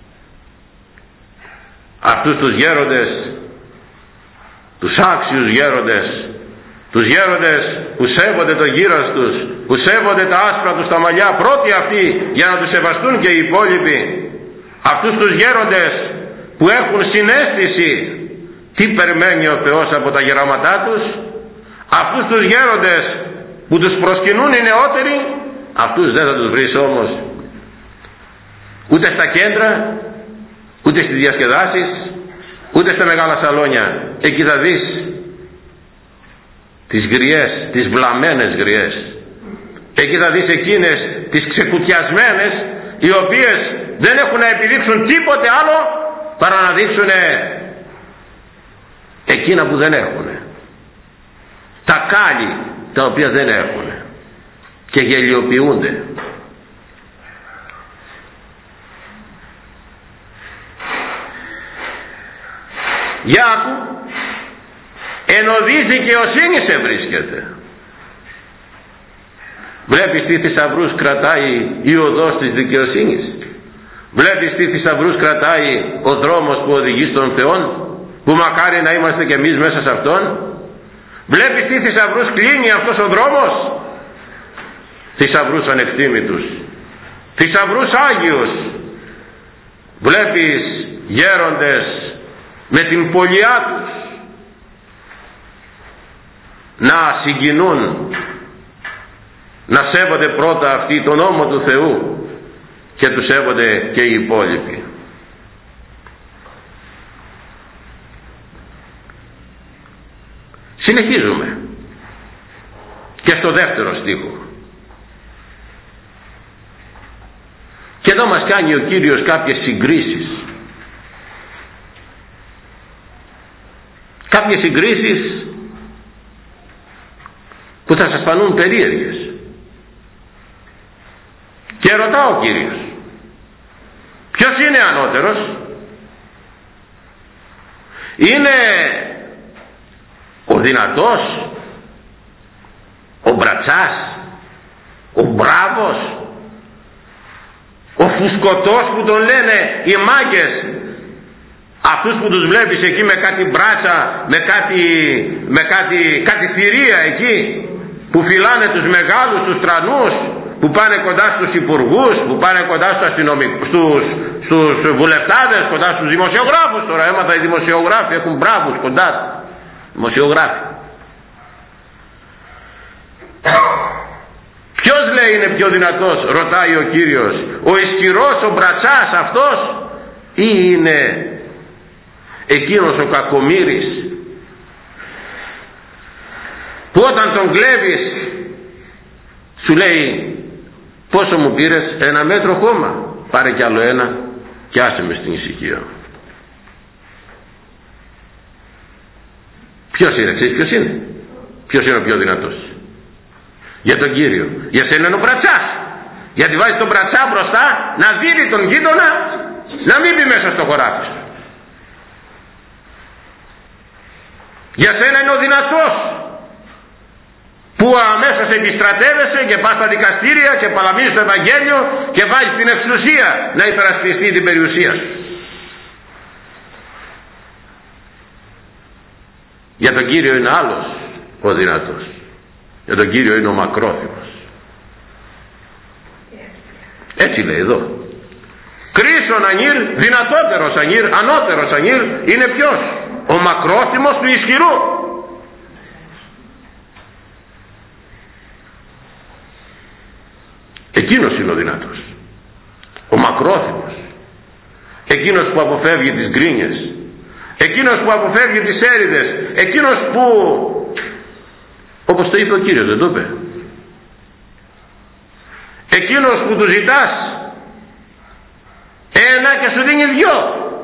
Αυτούς τους γέροντες, τους άξιους γέροντες, τους γέροντες που σέβονται το γύρος τους, που σέβονται τα άσπρα τους τα μαλλιά, πρώτοι αυτοί για να τους σεβαστούν και οι υπόλοιποι, αυτούς τους γέροντες που έχουν συναίσθηση τι περιμένει ο Θεός από τα γεράματά τους, αυτούς τους γέροντες που τους προσκυνούν οι νεότεροι, αυτούς δεν θα τους βρεις όμως ούτε στα κέντρα, ούτε στις διασκεδάσεις, ούτε στα μεγάλα σαλόνια. Εκεί θα δεις τις γριές, τις βλαμμένες γριές. Εκεί θα δεις εκείνες τις ξεκουτιασμένες, οι οποίες δεν έχουν να επιδείξουν τίποτε άλλο παρά να δείξουν εκείνα που δεν έχουν, τα κάλλη τα οποία δεν έχουν, και γελιοποιούνται. Για άκου, εν οδείς δικαιοσύνη σε βρίσκεται. Βλέπεις τι θησαυρούς κρατάει η οδός της δικαιοσύνης? Βλέπεις τι θησαυρούς κρατάει ο δρόμος που οδηγεί στον Θεό, που μακάρι να είμαστε κι εμείς μέσα σε αυτόν? Βλέπεις τι θησαυρούς κλείνει αυτός ο δρόμος? Θησαυρούς ανεκτήμητους, θησαυρούς άγιους. Βλέπεις γέροντες με την πολιά τους να συγκινούν, να σέβονται πρώτα αυτοί τον νόμο του Θεού και τους σέβονται και οι υπόλοιποι. Συνεχίζουμε και στο δεύτερο στίχο, και εδώ μας κάνει ο Κύριος κάποιες συγκρίσεις, κάποιες συγκρίσεις που θα σας φανούν περίεργες. Και ρωτά ο Κύριος, ποιος είναι ανώτερος? Είναι ο δυνατός, ο μπρατσάς, ο μπράβος, ο φουσκωτός που τον λένε οι μάγκες, αυτούς που τους βλέπεις εκεί με κάτι μπράτσα, με κάτι θηρία εκεί, που φυλάνε τους μεγάλους, τους τρανούς, που πάνε κοντά στους υπουργούς, που πάνε κοντά στους αστυνομικούς, στους βουλευτάδες, κοντά στους δημοσιογράφους. Τώρα έμαθα οι δημοσιογράφοι έχουν μπράβους κοντά, δημοσιογράφοι. Ποιος λέει είναι πιο δυνατός, ρωτάει ο Κύριος, ο ισχυρός, ο μπρατσάς αυτός, ή είναι εκείνος ο κακομοίρης που όταν τον κλέβεις σου λέει, πόσο μου πήρες? 1 μέτρο χώμα. πάρε κι άλλο ένα και άσε με στην ησυχία. Ποιος είναι, ξέρεις ποιος είναι? Ποιος είναι ο πιο δυνατός? Για τον Κύριο. Για σένα είναι ο μπρατσάς. Γιατί βάζει τον μπρατσά μπροστά να δίνει τον γείτονα να μην μπει μέσα στο χωράφι σου. Για σένα είναι ο δυνατός που αμέσως επιστρατεύεσαι και πας στα δικαστήρια και παλαμίζεις το Ευαγγέλιο και βάζεις την εξουσία να υπερασπιστεί την περιουσία σου. Για τον Κύριο είναι άλλος ο δυνατός. Για τον Κύριο είναι ο μακρόθυμος. Έτσι λέει εδώ. Κρίσον ανήρ, δυνατότερος ανήρ, ανώτερος ανήρ είναι ποιος? Ο μακρόθυμος του ισχυρού. Εκείνος είναι ο δυνατός. Ο μακρόθυμος. Εκείνος που αποφεύγει τις γκρίνιες. Εκείνος που αποφεύγει τις έρηδες. Εκείνος που, όπως το είπε ο Κύριος, δεν το είπε? Εκείνος που του ζητάς ένα και σου δίνει δυο.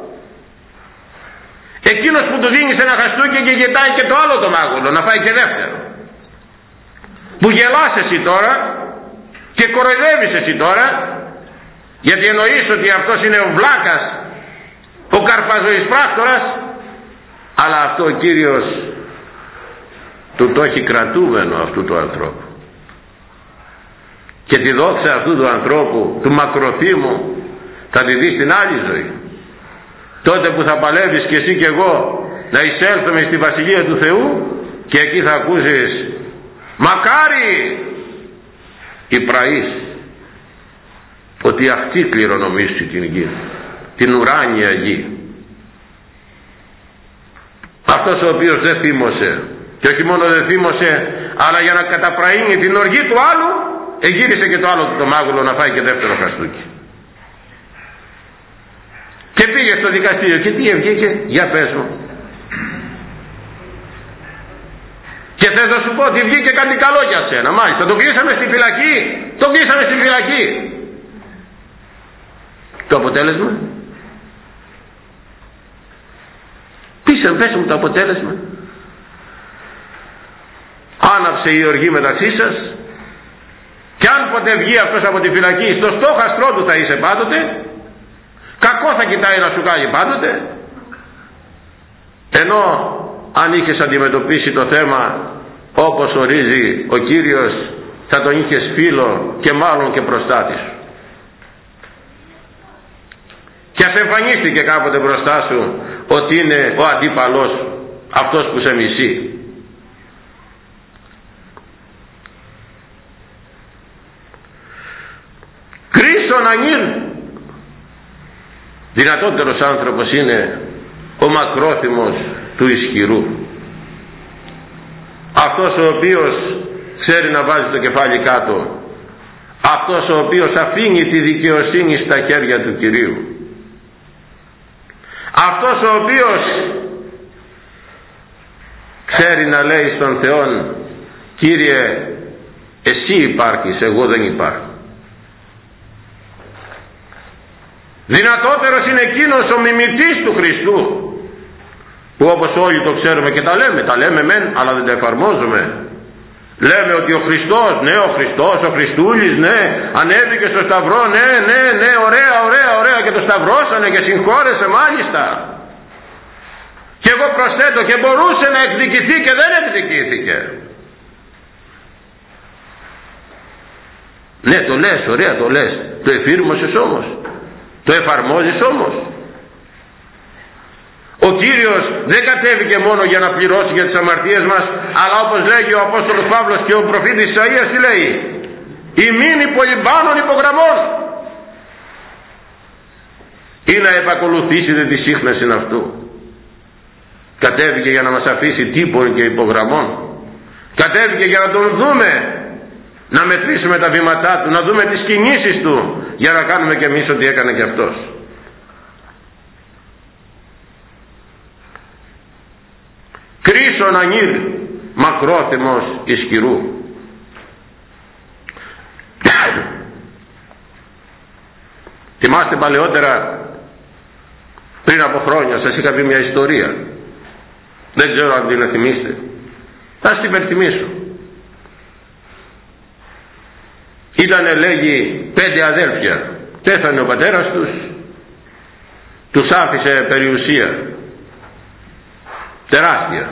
Εκείνος που του δίνεις ένα χαστούκι και κοιτάει και το άλλο το μάγουλο να φάει και δεύτερο. Που γελάς εσύ τώρα και κοροϊδεύεις εσύ τώρα, γιατί εννοείς ότι αυτός είναι ο βλάκας, ο καρπαζοής πράκτορας, αλλά αυτό ο Κύριος του το έχει κρατούμενο αυτού του ανθρώπου. Και τη δόξα αυτού του ανθρώπου, του μακροθύμου, θα τη δεις στην άλλη ζωή. Τότε που θα παλεύεις και εσύ και εγώ να εισέλθουμε στη Βασιλεία του Θεού, και εκεί θα ακούσεις μακάρι οι πραείς, ότι αυτή κληρονομήσει την γη, την ουράνια γη. Αυτός ο οποίος δεν θύμωσε, και όχι μόνο δεν θύμωσε, αλλά για να καταπραίνει την οργή του άλλου, εγύρισε και το άλλο το μάγουλο να φάει και δεύτερο χαστούκι. Και πήγε στο δικαστήριο και τι βγήκε? Για πες μου. Και θες να σου πω ότι βγήκε κάτι καλό για σένα? Μάλιστα, τον κλείσαμε στη φυλακή. Τον κλείσαμε στη φυλακή. Το αποτέλεσμα? Πες μου το αποτέλεσμα. Άναψε η οργή μεταξύ σας, και αν ποτέ βγει αυτός από τη φυλακή, στο στόχαστρό του θα είσαι πάντοτε. Κακό θα κοιτάει να σου κάνει πάντοτε. Ενώ αν είχες αντιμετωπίσει το θέμα όπως ορίζει ο Κύριος, θα τον είχες φίλο και μάλλον και προστάτη σου. Και ας εμφανίστηκε κάποτε μπροστά σου ότι είναι ο αντίπαλός σου, αυτός που σε μισεί. Κρίσον ανήρ, δυνατότερος άνθρωπος είναι ο μακρόθυμος του ισχυρού. Αυτός ο οποίος ξέρει να βάζει το κεφάλι κάτω. Αυτός ο οποίος αφήνει τη δικαιοσύνη στα χέρια του Κυρίου. Αυτός ο οποίος ξέρει να λέει στον Θεό, Κύριε, εσύ υπάρχεις, εγώ δεν υπάρχω. Δυνατότερος είναι εκείνος ο μιμητής του Χριστού, που όπως όλοι το ξέρουμε και τα λέμε μεν, αλλά δεν τα εφαρμόζουμε. Λέμε ότι ο Χριστός, ναι, ο Χριστός, ο Χριστούλης, ναι, ανέβηκε στο σταυρό, ναι, ωραία, και το σταυρώσανε και συγχώρεσε μάλιστα. Και εγώ προσθέτω, και μπορούσε να εκδικηθεί και δεν εκδικήθηκε. Ναι, το λες, ωραία το λες, το εφήρμοσες όμως? Το εφαρμόζεις όμως? Ο Κύριος δεν κατέβηκε μόνο για να πληρώσει για τις αμαρτίες μας, αλλά όπως λέγει ο Απόστολος Παύλος και ο προφήτης Ισαΐας, τι λέει? ημίν υπολυμπάνων υπογραμμών, ή να επακολουθήσετε τη σύχναση αυτού. Κατέβηκε για να μας αφήσει τύπων και υπογραμμών. Κατέβηκε για να τον δούμε, να μετρήσουμε τα βήματά του, να δούμε τις κινήσεις του, για να κάνουμε και εμείς ό,τι έκανε και αυτός. Κρίσον ανήρ, μακρόθυμος ισχυρού. Θυμάστε παλαιότερα, πριν από χρόνια, σας είχα πει μια ιστορία. Δεν ξέρω αν την θυμίστε. Θα σας την υπενθυμίσω. Ήτανε, λέγει, 5 αδέλφια. Πέθανε ο πατέρας τους, τους άφησε περιουσία τεράστια.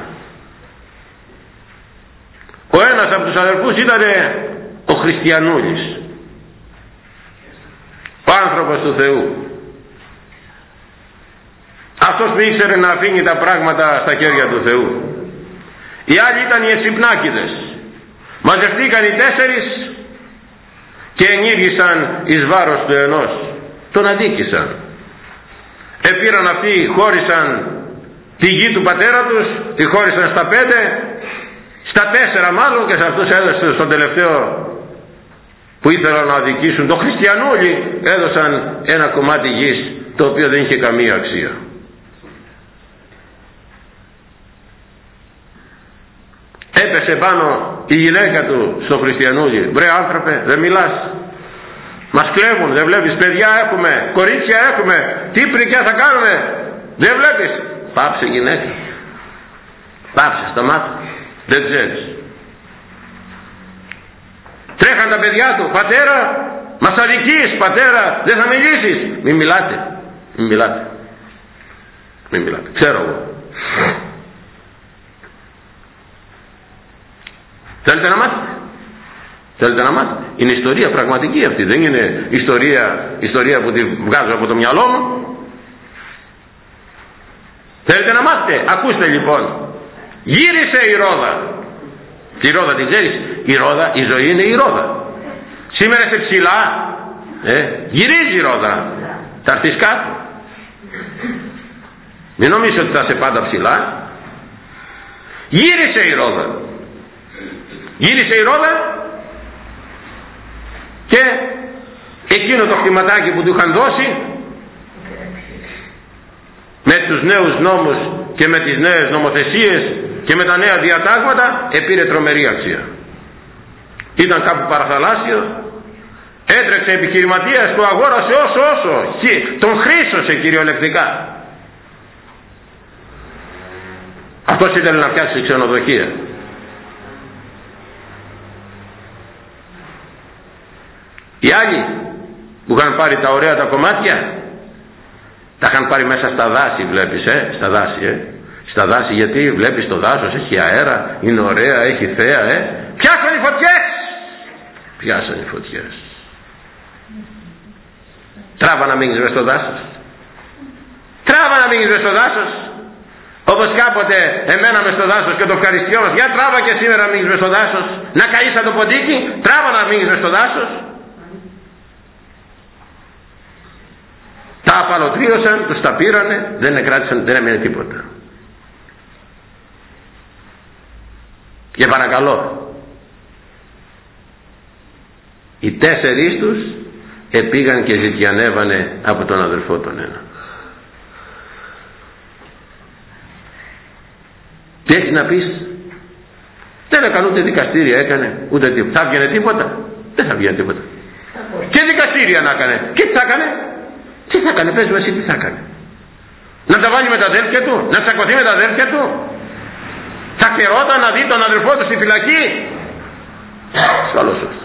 Ο ένας από τους αδελφούς ήτανε ο Χριστιανούλης, ο άνθρωπος του Θεού. Αυτός που ήξερε να αφήνει τα πράγματα στα χέρια του Θεού. Οι άλλοι ήταν οι εξυπνάκηδες. Μαζευτήκαν οι 4 και ενήργησαν εις βάρος του ενός. Τον αδίκησαν. Επήραν αυτοί, χώρισαν τη γη του πατέρα τους, τη χώρισαν στα 5, στα 4 μάλλον, και σε αυτούς έδωσαν, στον τελευταίο που ήθελαν να αδικήσουν, το Χριστιανούλη, έδωσαν ένα κομμάτι γης το οποίο δεν είχε καμία αξία. Έπεσε πάνω η γυναίκα του στο Χριστιανούλη. Βρε άνθρωπε, δεν μιλάς? Μας κλέβουν, δεν βλέπεις? Παιδιά έχουμε, κορίτσια έχουμε, τι πρικιά θα κάνουμε? Δεν βλέπεις? Πάψε γυναίκα, πάψε, σταμάτα, δεν ξέρεις. Τρέχαν τα παιδιά του, πατέρα, μας αδικείς, πατέρα, δεν θα μιλήσεις? Μην μιλάτε, μην μιλάτε, μην μιλάτε, ξέρω εγώ. Θέλετε να μάθετε? Θέλετε να μάθετε? Είναι ιστορία πραγματική αυτή, δεν είναι ιστορία που τη βγάζω από το μυαλό μου. Θέλετε να μάθετε? Ακούστε λοιπόν. Γύρισε η Ρόδα. Τη Ρόδα την ξέρεις? Η ζωή είναι η Ρόδα. Σήμερα είσαι ψηλά, γυρίζει η Ρόδα. Θα έρθεις κάτω. Μην νομίζεις ότι θα είσαι πάντα ψηλά. Γύρισε η Ρόδα. Γύρισε η Ρόδα και εκείνο το χρηματάκι που του είχαν δώσει, με τους νέους νόμους και με τις νέες νομοθεσίες και με τα νέα διατάγματα, επήρε τρομερή αξία. Ήταν κάπου παραθαλάσσιο, έτρεξε επιχειρηματίας, το αγόρασε όσο τον χρήσωσε κυριολεκτικά. Αυτός ήθελε να φτιάξει ξενοδοχεία. Οι άλλοι που είχαν πάρει τα ωραία τα κομμάτια, τα είχαν πάρει μέσα στα δάση, βλέπεις, στα δάση, στα δάση, γιατί βλέπεις το δάσος έχει αέρα, είναι ωραία, έχει θέα, πιάσαν οι φωτιές, πιάσαν οι φωτιές. Τράβα να μείνεις μες στο δάσος, τράβα να μείνεις μες στο δάσος, όπως κάποτε εμένα μες στο δάσος και το ευχαριστιό μας. Για τράβα και σήμερα να μείνεις μες στο δάσος, να καείς σαν το ποντίκι, τράβα να μείνεις μες στο δάσος. Τα απαλωτρίωσαν, τους τα πήρανε, δεν κράτησαν, δεν έμεινε τίποτα. Και παρακαλώ, οι 4 τους επήγαν και ζητιανεύανε από τον αδελφό τον ένα. Τι έχει να πεις? Δεν έκανε ούτε δικαστήρια, έκανε ούτε τίποτα. Θα βγαινε τίποτα? Δεν θα βγαινε τίποτα. Και δικαστήρια να έκανε. Και τι θα έκανε? Τι θα έκανε? Πες μου εσύ, τι θα έκανε? Να τα βάλει με τα αδέρφια του? Να τσακωθεί με τα αδέρφια του? Θα χαιρόταν να δει τον αδερφό του στη φυλακή? Καλώς ήρθατε.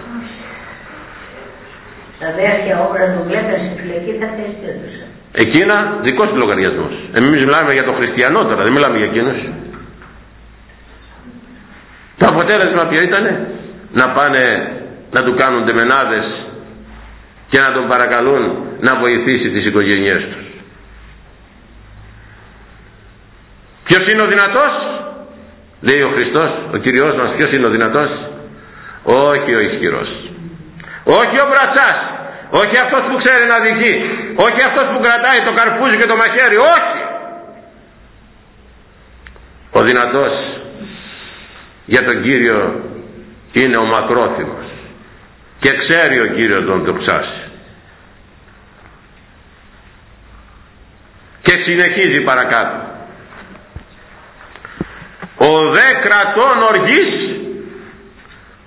Τα αδέρφια όπλα του βλέπουν στη φυλακή, θα θεστήριζαν. Εκείνα δικός του λογαριασμός. Εμείς μιλάμε για τον χριστιανό τώρα, δεν μιλάμε για εκείνους. Το αποτέλεσμα ποιο ήτανε? Να πάνε να του κάνουν τεμενάδες και να τον παρακαλούν να βοηθήσει τις οικογένειές τους. Ποιος είναι ο δυνατός? Λέει ο Χριστός, ο Κυριός μας, ποιος είναι ο δυνατός? Όχι ο ισχυρός, όχι ο μπρατσάς, όχι αυτός που ξέρει να δικεί, όχι αυτός που κρατάει το καρπούζι και το μαχαίρι, όχι. Ο δυνατός για τον Κύριο είναι ο μακρόθυμος και ξέρει ο Κύριος τον δοξάσει. Και συνεχίζει παρακάτω. Ο δε κρατών οργής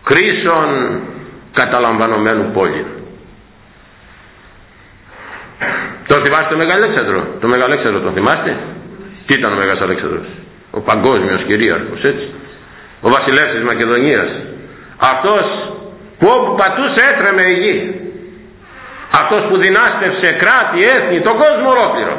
χρήσεων καταλαμβανομένου πόλη. Το θυμάστε το Μέγα Αλέξανδρο? Το Μέγα Αλέξανδρο τον θυμάστε? Τι ήταν ο Μέγας Αλέξανδρος? Ο παγκόσμιος κυρίαρχος, έτσι. Ο βασιλεύς της Μακεδονίας. Αυτός που όπου πατούσε έτρεμε η γη. Αυτός που δυνάστευσε κράτη, έθνη, τον κόσμο ολόκληρο.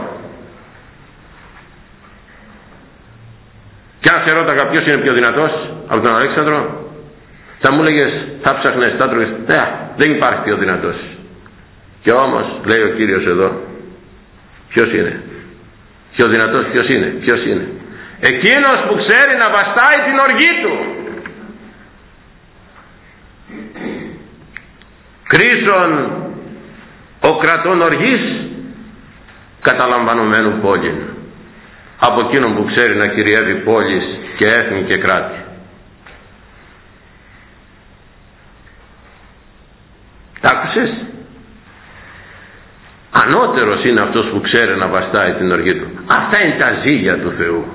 Και αν σε ρώταγα ποιος είναι πιο δυνατός από τον Αλέξανδρο, θα μου λέγες, θα ψάχνες, θα τρώγες, δεν υπάρχει πιο δυνατός. Και όμως, λέει ο Κύριος εδώ, ποιος είναι? Πιο δυνατός ποιος είναι? Ποιος είναι? Εκείνος που ξέρει να βαστάει την οργή του. Κρίσον ο κρατών οργής καταλαμβανωμένου πόλην. Από εκείνον που ξέρει να κυριεύει πόλεις και έθνη και κράτη. Τα άκουσες? Ανώτερος είναι αυτός που ξέρει να βαστάει την οργή του. Αυτά είναι τα ζήλια του Θεού.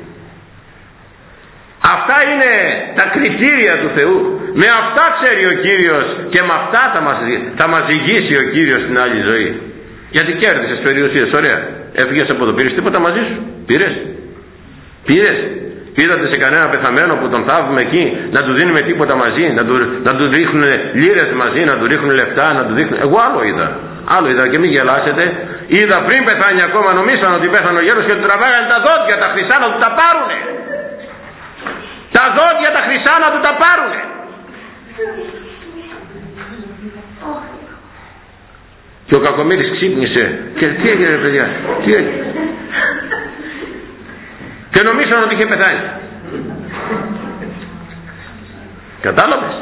Αυτά είναι τα κριτήρια του Θεού. Με αυτά ξέρει ο Κύριος και με αυτά θα μας ζυγίσει ο Κύριος στην άλλη ζωή. Γιατί κέρδισες περιουσίες, ωραία. Έφυγες από το, πήρες τίποτα μαζί σου? Πήρες? Είδατε σε κανένα πεθαμένο που τον θάβουμε εκεί να του δίνουμε τίποτα μαζί, να του δείχνουν λίρες μαζί, να του ρίχνουν λεφτά, να του δείχνουν? Εγώ άλλο είδα και μην γελάσετε. Είδα πριν πεθάνει ακόμα, νομίσαν ότι πέθανε ο γέρος και του τραβάγανε τα δόντια τα χρυσά να του τα πάρουνε. Τα δόντια τα χρυσά να του τα πάρουνε. Και ο κακομοίρης ξύπνησε και τι έγινε, παιδιά? Τι έγινε? Και νομίζαν ότι είχε πεθάνει. Κατάλαβες?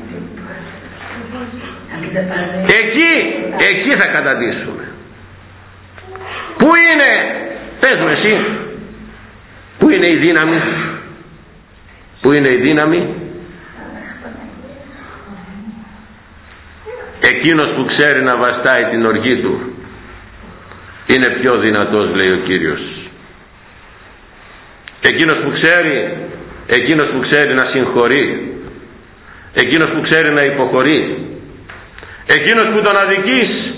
Εκεί θα καταντήσουμε. Πού είναι, πες μου εσύ, πού είναι η δύναμη? Πού είναι η δύναμη? Εκείνος που ξέρει να βαστάει την οργή του είναι πιο δυνατός, λέει ο Κύριος. Εκείνος που ξέρει να συγχωρεί, εκείνος που ξέρει να υποχωρεί, εκείνος που τον αδικείς,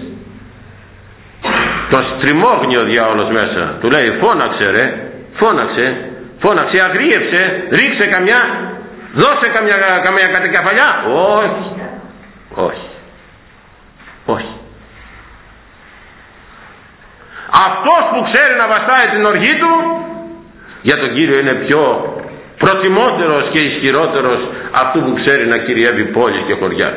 τον στριμώχνει ο διάολος μέσα. Του λέει, φώναξε ρε, φώναξε, αγρίεψε, ρίξε καμιά, δώσε καμιά κατεκαφαλιά. Όχι. Αυτός που ξέρει να βαστάει την οργή του, για τον Κύριο είναι πιο προτιμότερος και ισχυρότερος αυτού που ξέρει να κυριεύει πόλη και χωριά.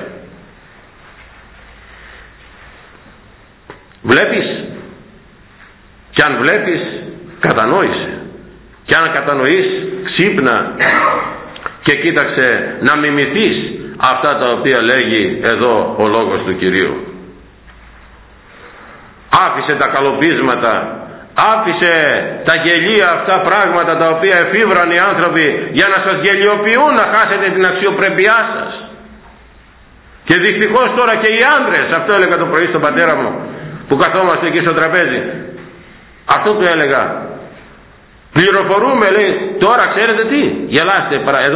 Βλέπεις? Και αν βλέπεις, κατανόησε. Και αν κατανοείς, ξύπνα και κοίταξε να μιμηθείς αυτά τα οποία λέγει εδώ ο λόγος του Κυρίου. Άφησε τα καλοπίσματα, άφησε τα γελία αυτά πράγματα τα οποία εφήβραν οι άνθρωποι για να σας γελιοποιούν να χάσετε την αξιοπρέπειά σας. Και δυστυχώς τώρα και οι άντρες, αυτό έλεγα το πρωί στον πατέρα μου που καθόμαστε εκεί στο τραπέζι, αυτό του έλεγα, πληροφορούμε, λέει, τώρα ξέρετε τι, γελάστε,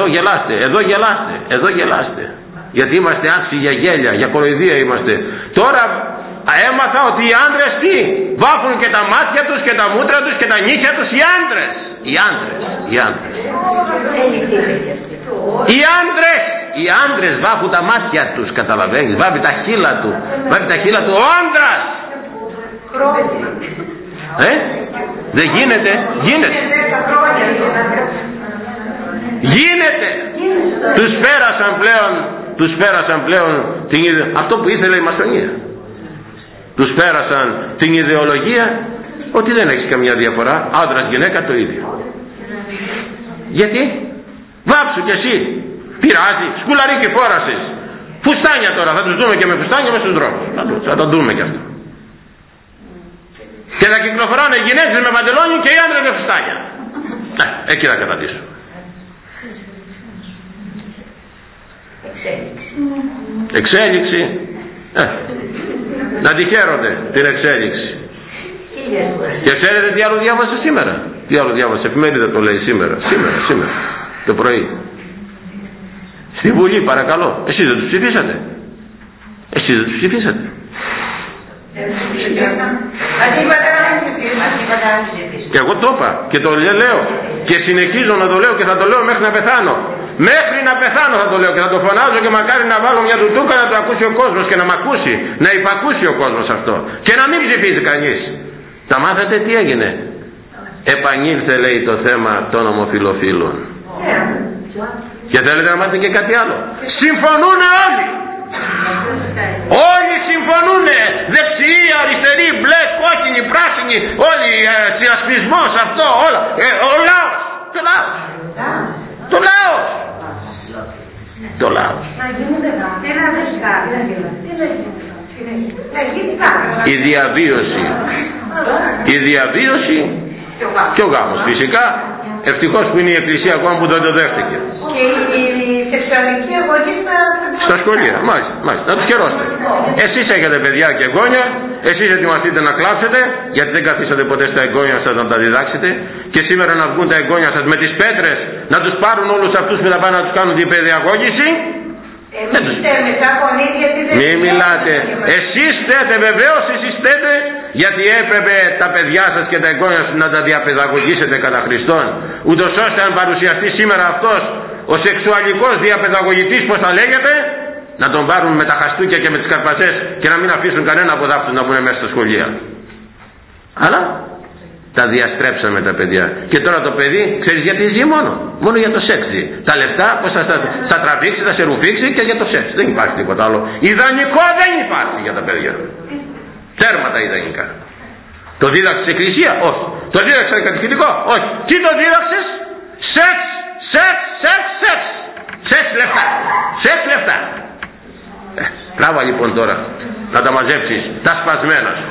εδώ γελάστε, γιατί είμαστε άξιοι για γέλια, για κοροϊδία είμαστε. Τώρα έμαθα ότι οι άντρες τι, βάφουν και τα μάτια τους και τα μούτρα τους και τα νύχια τους, οι άντρες βάφουν τα μάτια τους, καταλαβαίνεις, βάφει τα χείλα του ο άντρας. Δεν γίνεται? Γίνεται. Τους πέρασαν πλέον αυτό που ήθελε η μασονία. Τους πέρασαν την ιδεολογία ότι δεν έχει καμιά διαφορά, άντρας γυναίκα το ίδιο. Γιατί? Βάψου κι εσύ, πειράζει, σκουλαρίκι φόρασες, φουστάνια τώρα, θα τους δούμε και με φουστάνια μες στους δρόμους, θα το δούμε κι αυτό. Και θα κυκλοφοράνε οι γυναίκες με παντελόνι και οι άντρες με φουστάνια. Εκεί θα καταντήσω. Εξέλιξη. Να τη χαίρονται την εξέλιξη. Και ξέρετε τι άλλο διάβασε σήμερα? Τι άλλο διάβασε? Εφημερίδα το λέει σήμερα το πρωί. Στη Βουλή, παρακαλώ. Εσείς δεν τους ψηφίσατε? Και εγώ το είπα και το λέω και συνεχίζω να το λέω και θα το λέω μέχρι να πεθάνω. Μέχρι να πεθάνω θα το λέω και θα το φωνάζω και μακάρι να βάλω μια τουτούκα να το ακούσει ο κόσμος και να μ' ακούσει, να υπακούσει ο κόσμος αυτό και να μην ψηφίζει κανείς. Τα μάθατε τι έγινε? Επανήλθε, λέει, το θέμα των ομοφυλοφίλων. Και θέλετε να μάθετε και κάτι άλλο? Συμφωνούν όλοι. Όλοι συμφωνούνε, δεξιοί, αριστεροί, μπλε, κόκκινοι, πράσινοι, όλοι, συνασπισμός, αυτό, όλα. Ο λαός, το λαός. Η διαβίωση και ο γάμος φυσικά. Ευτυχώς που είναι η Εκκλησία ακόμα που δεν το δέχτηκε. Και η σεξουαλική αγωγή στα σχολεία. Μάλιστα. Να τους χαιρώσετε. Εσείς έχετε παιδιά και εγγόνια. Εσείς ετοιμαστείτε να κλάψετε. Γιατί δεν καθίσατε ποτέ στα εγγόνια σας να τα διδάξετε. Και σήμερα να βγουν τα εγγόνια σας με τις πέτρες να τους πάρουν όλους αυτούς που θα πάνε να τους κάνουν την παιδιαγώγηση. Μη μιλάτε. Εσείς φταίτε, βεβαίως εσείς φταίτε, γιατί έπρεπε τα παιδιά σας και τα εγγόνια σας να τα διαπαιδαγωγήσετε κατά Χριστόν, ούτως ώστε αν παρουσιαστεί σήμερα αυτός ο σεξουαλικός διαπαιδαγωγητής, πως θα λέγεται, να τον πάρουν με τα χαστούκια και με τις καρπαζές και να μην αφήσουν κανένα από αυτούς να μπουν μέσα στα σχολεία. Αλλά τα διαστρέψαμε τα παιδιά. Και τώρα το παιδί, ξέρεις γιατί ζει μόνο για το σεξ ζει. Τα λεφτά πως θα τραβήξει, θα σε ρουφήξει και για το σεξ. Δεν υπάρχει τίποτα άλλο. Ιδανικό δεν υπάρχει για τα παιδιά. Τέρμα τα ιδανικά. Το δίδαξε η Εκκλησία? Όχι. Το δίδαξε κατηχητικό? Όχι. Τι το δίδαξες? Σεξ. Σεξ λεφτά. Τράβα λοιπόν τώρα να τα μαζέψεις τα σπασμένα σου.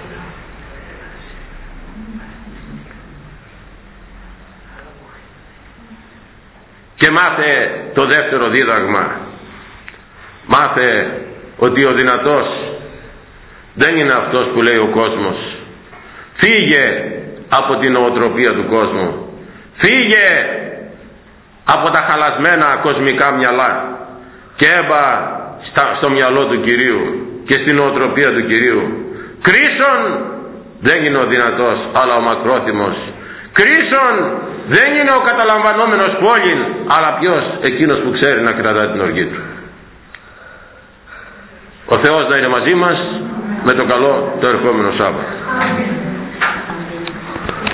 Και μάθε το δεύτερο δίδαγμα. Μάθε ότι ο δυνατός δεν είναι αυτός που λέει ο κόσμος. Φύγε από την νοοτροπία του κόσμου. Φύγε από τα χαλασμένα κοσμικά μυαλά και έμπα στο μυαλό του Κυρίου και στην νοοτροπία του Κυρίου. Κρίσον δεν είναι ο δυνατός αλλά ο μακρόθυμος. Κρίσον δεν είναι ο καταλαμβανόμενος πόλην, αλλά ποιος? Εκείνος που ξέρει να κρατά την οργή του. Ο Θεός να είναι μαζί μας με το καλό το ερχόμενο Σάββατο.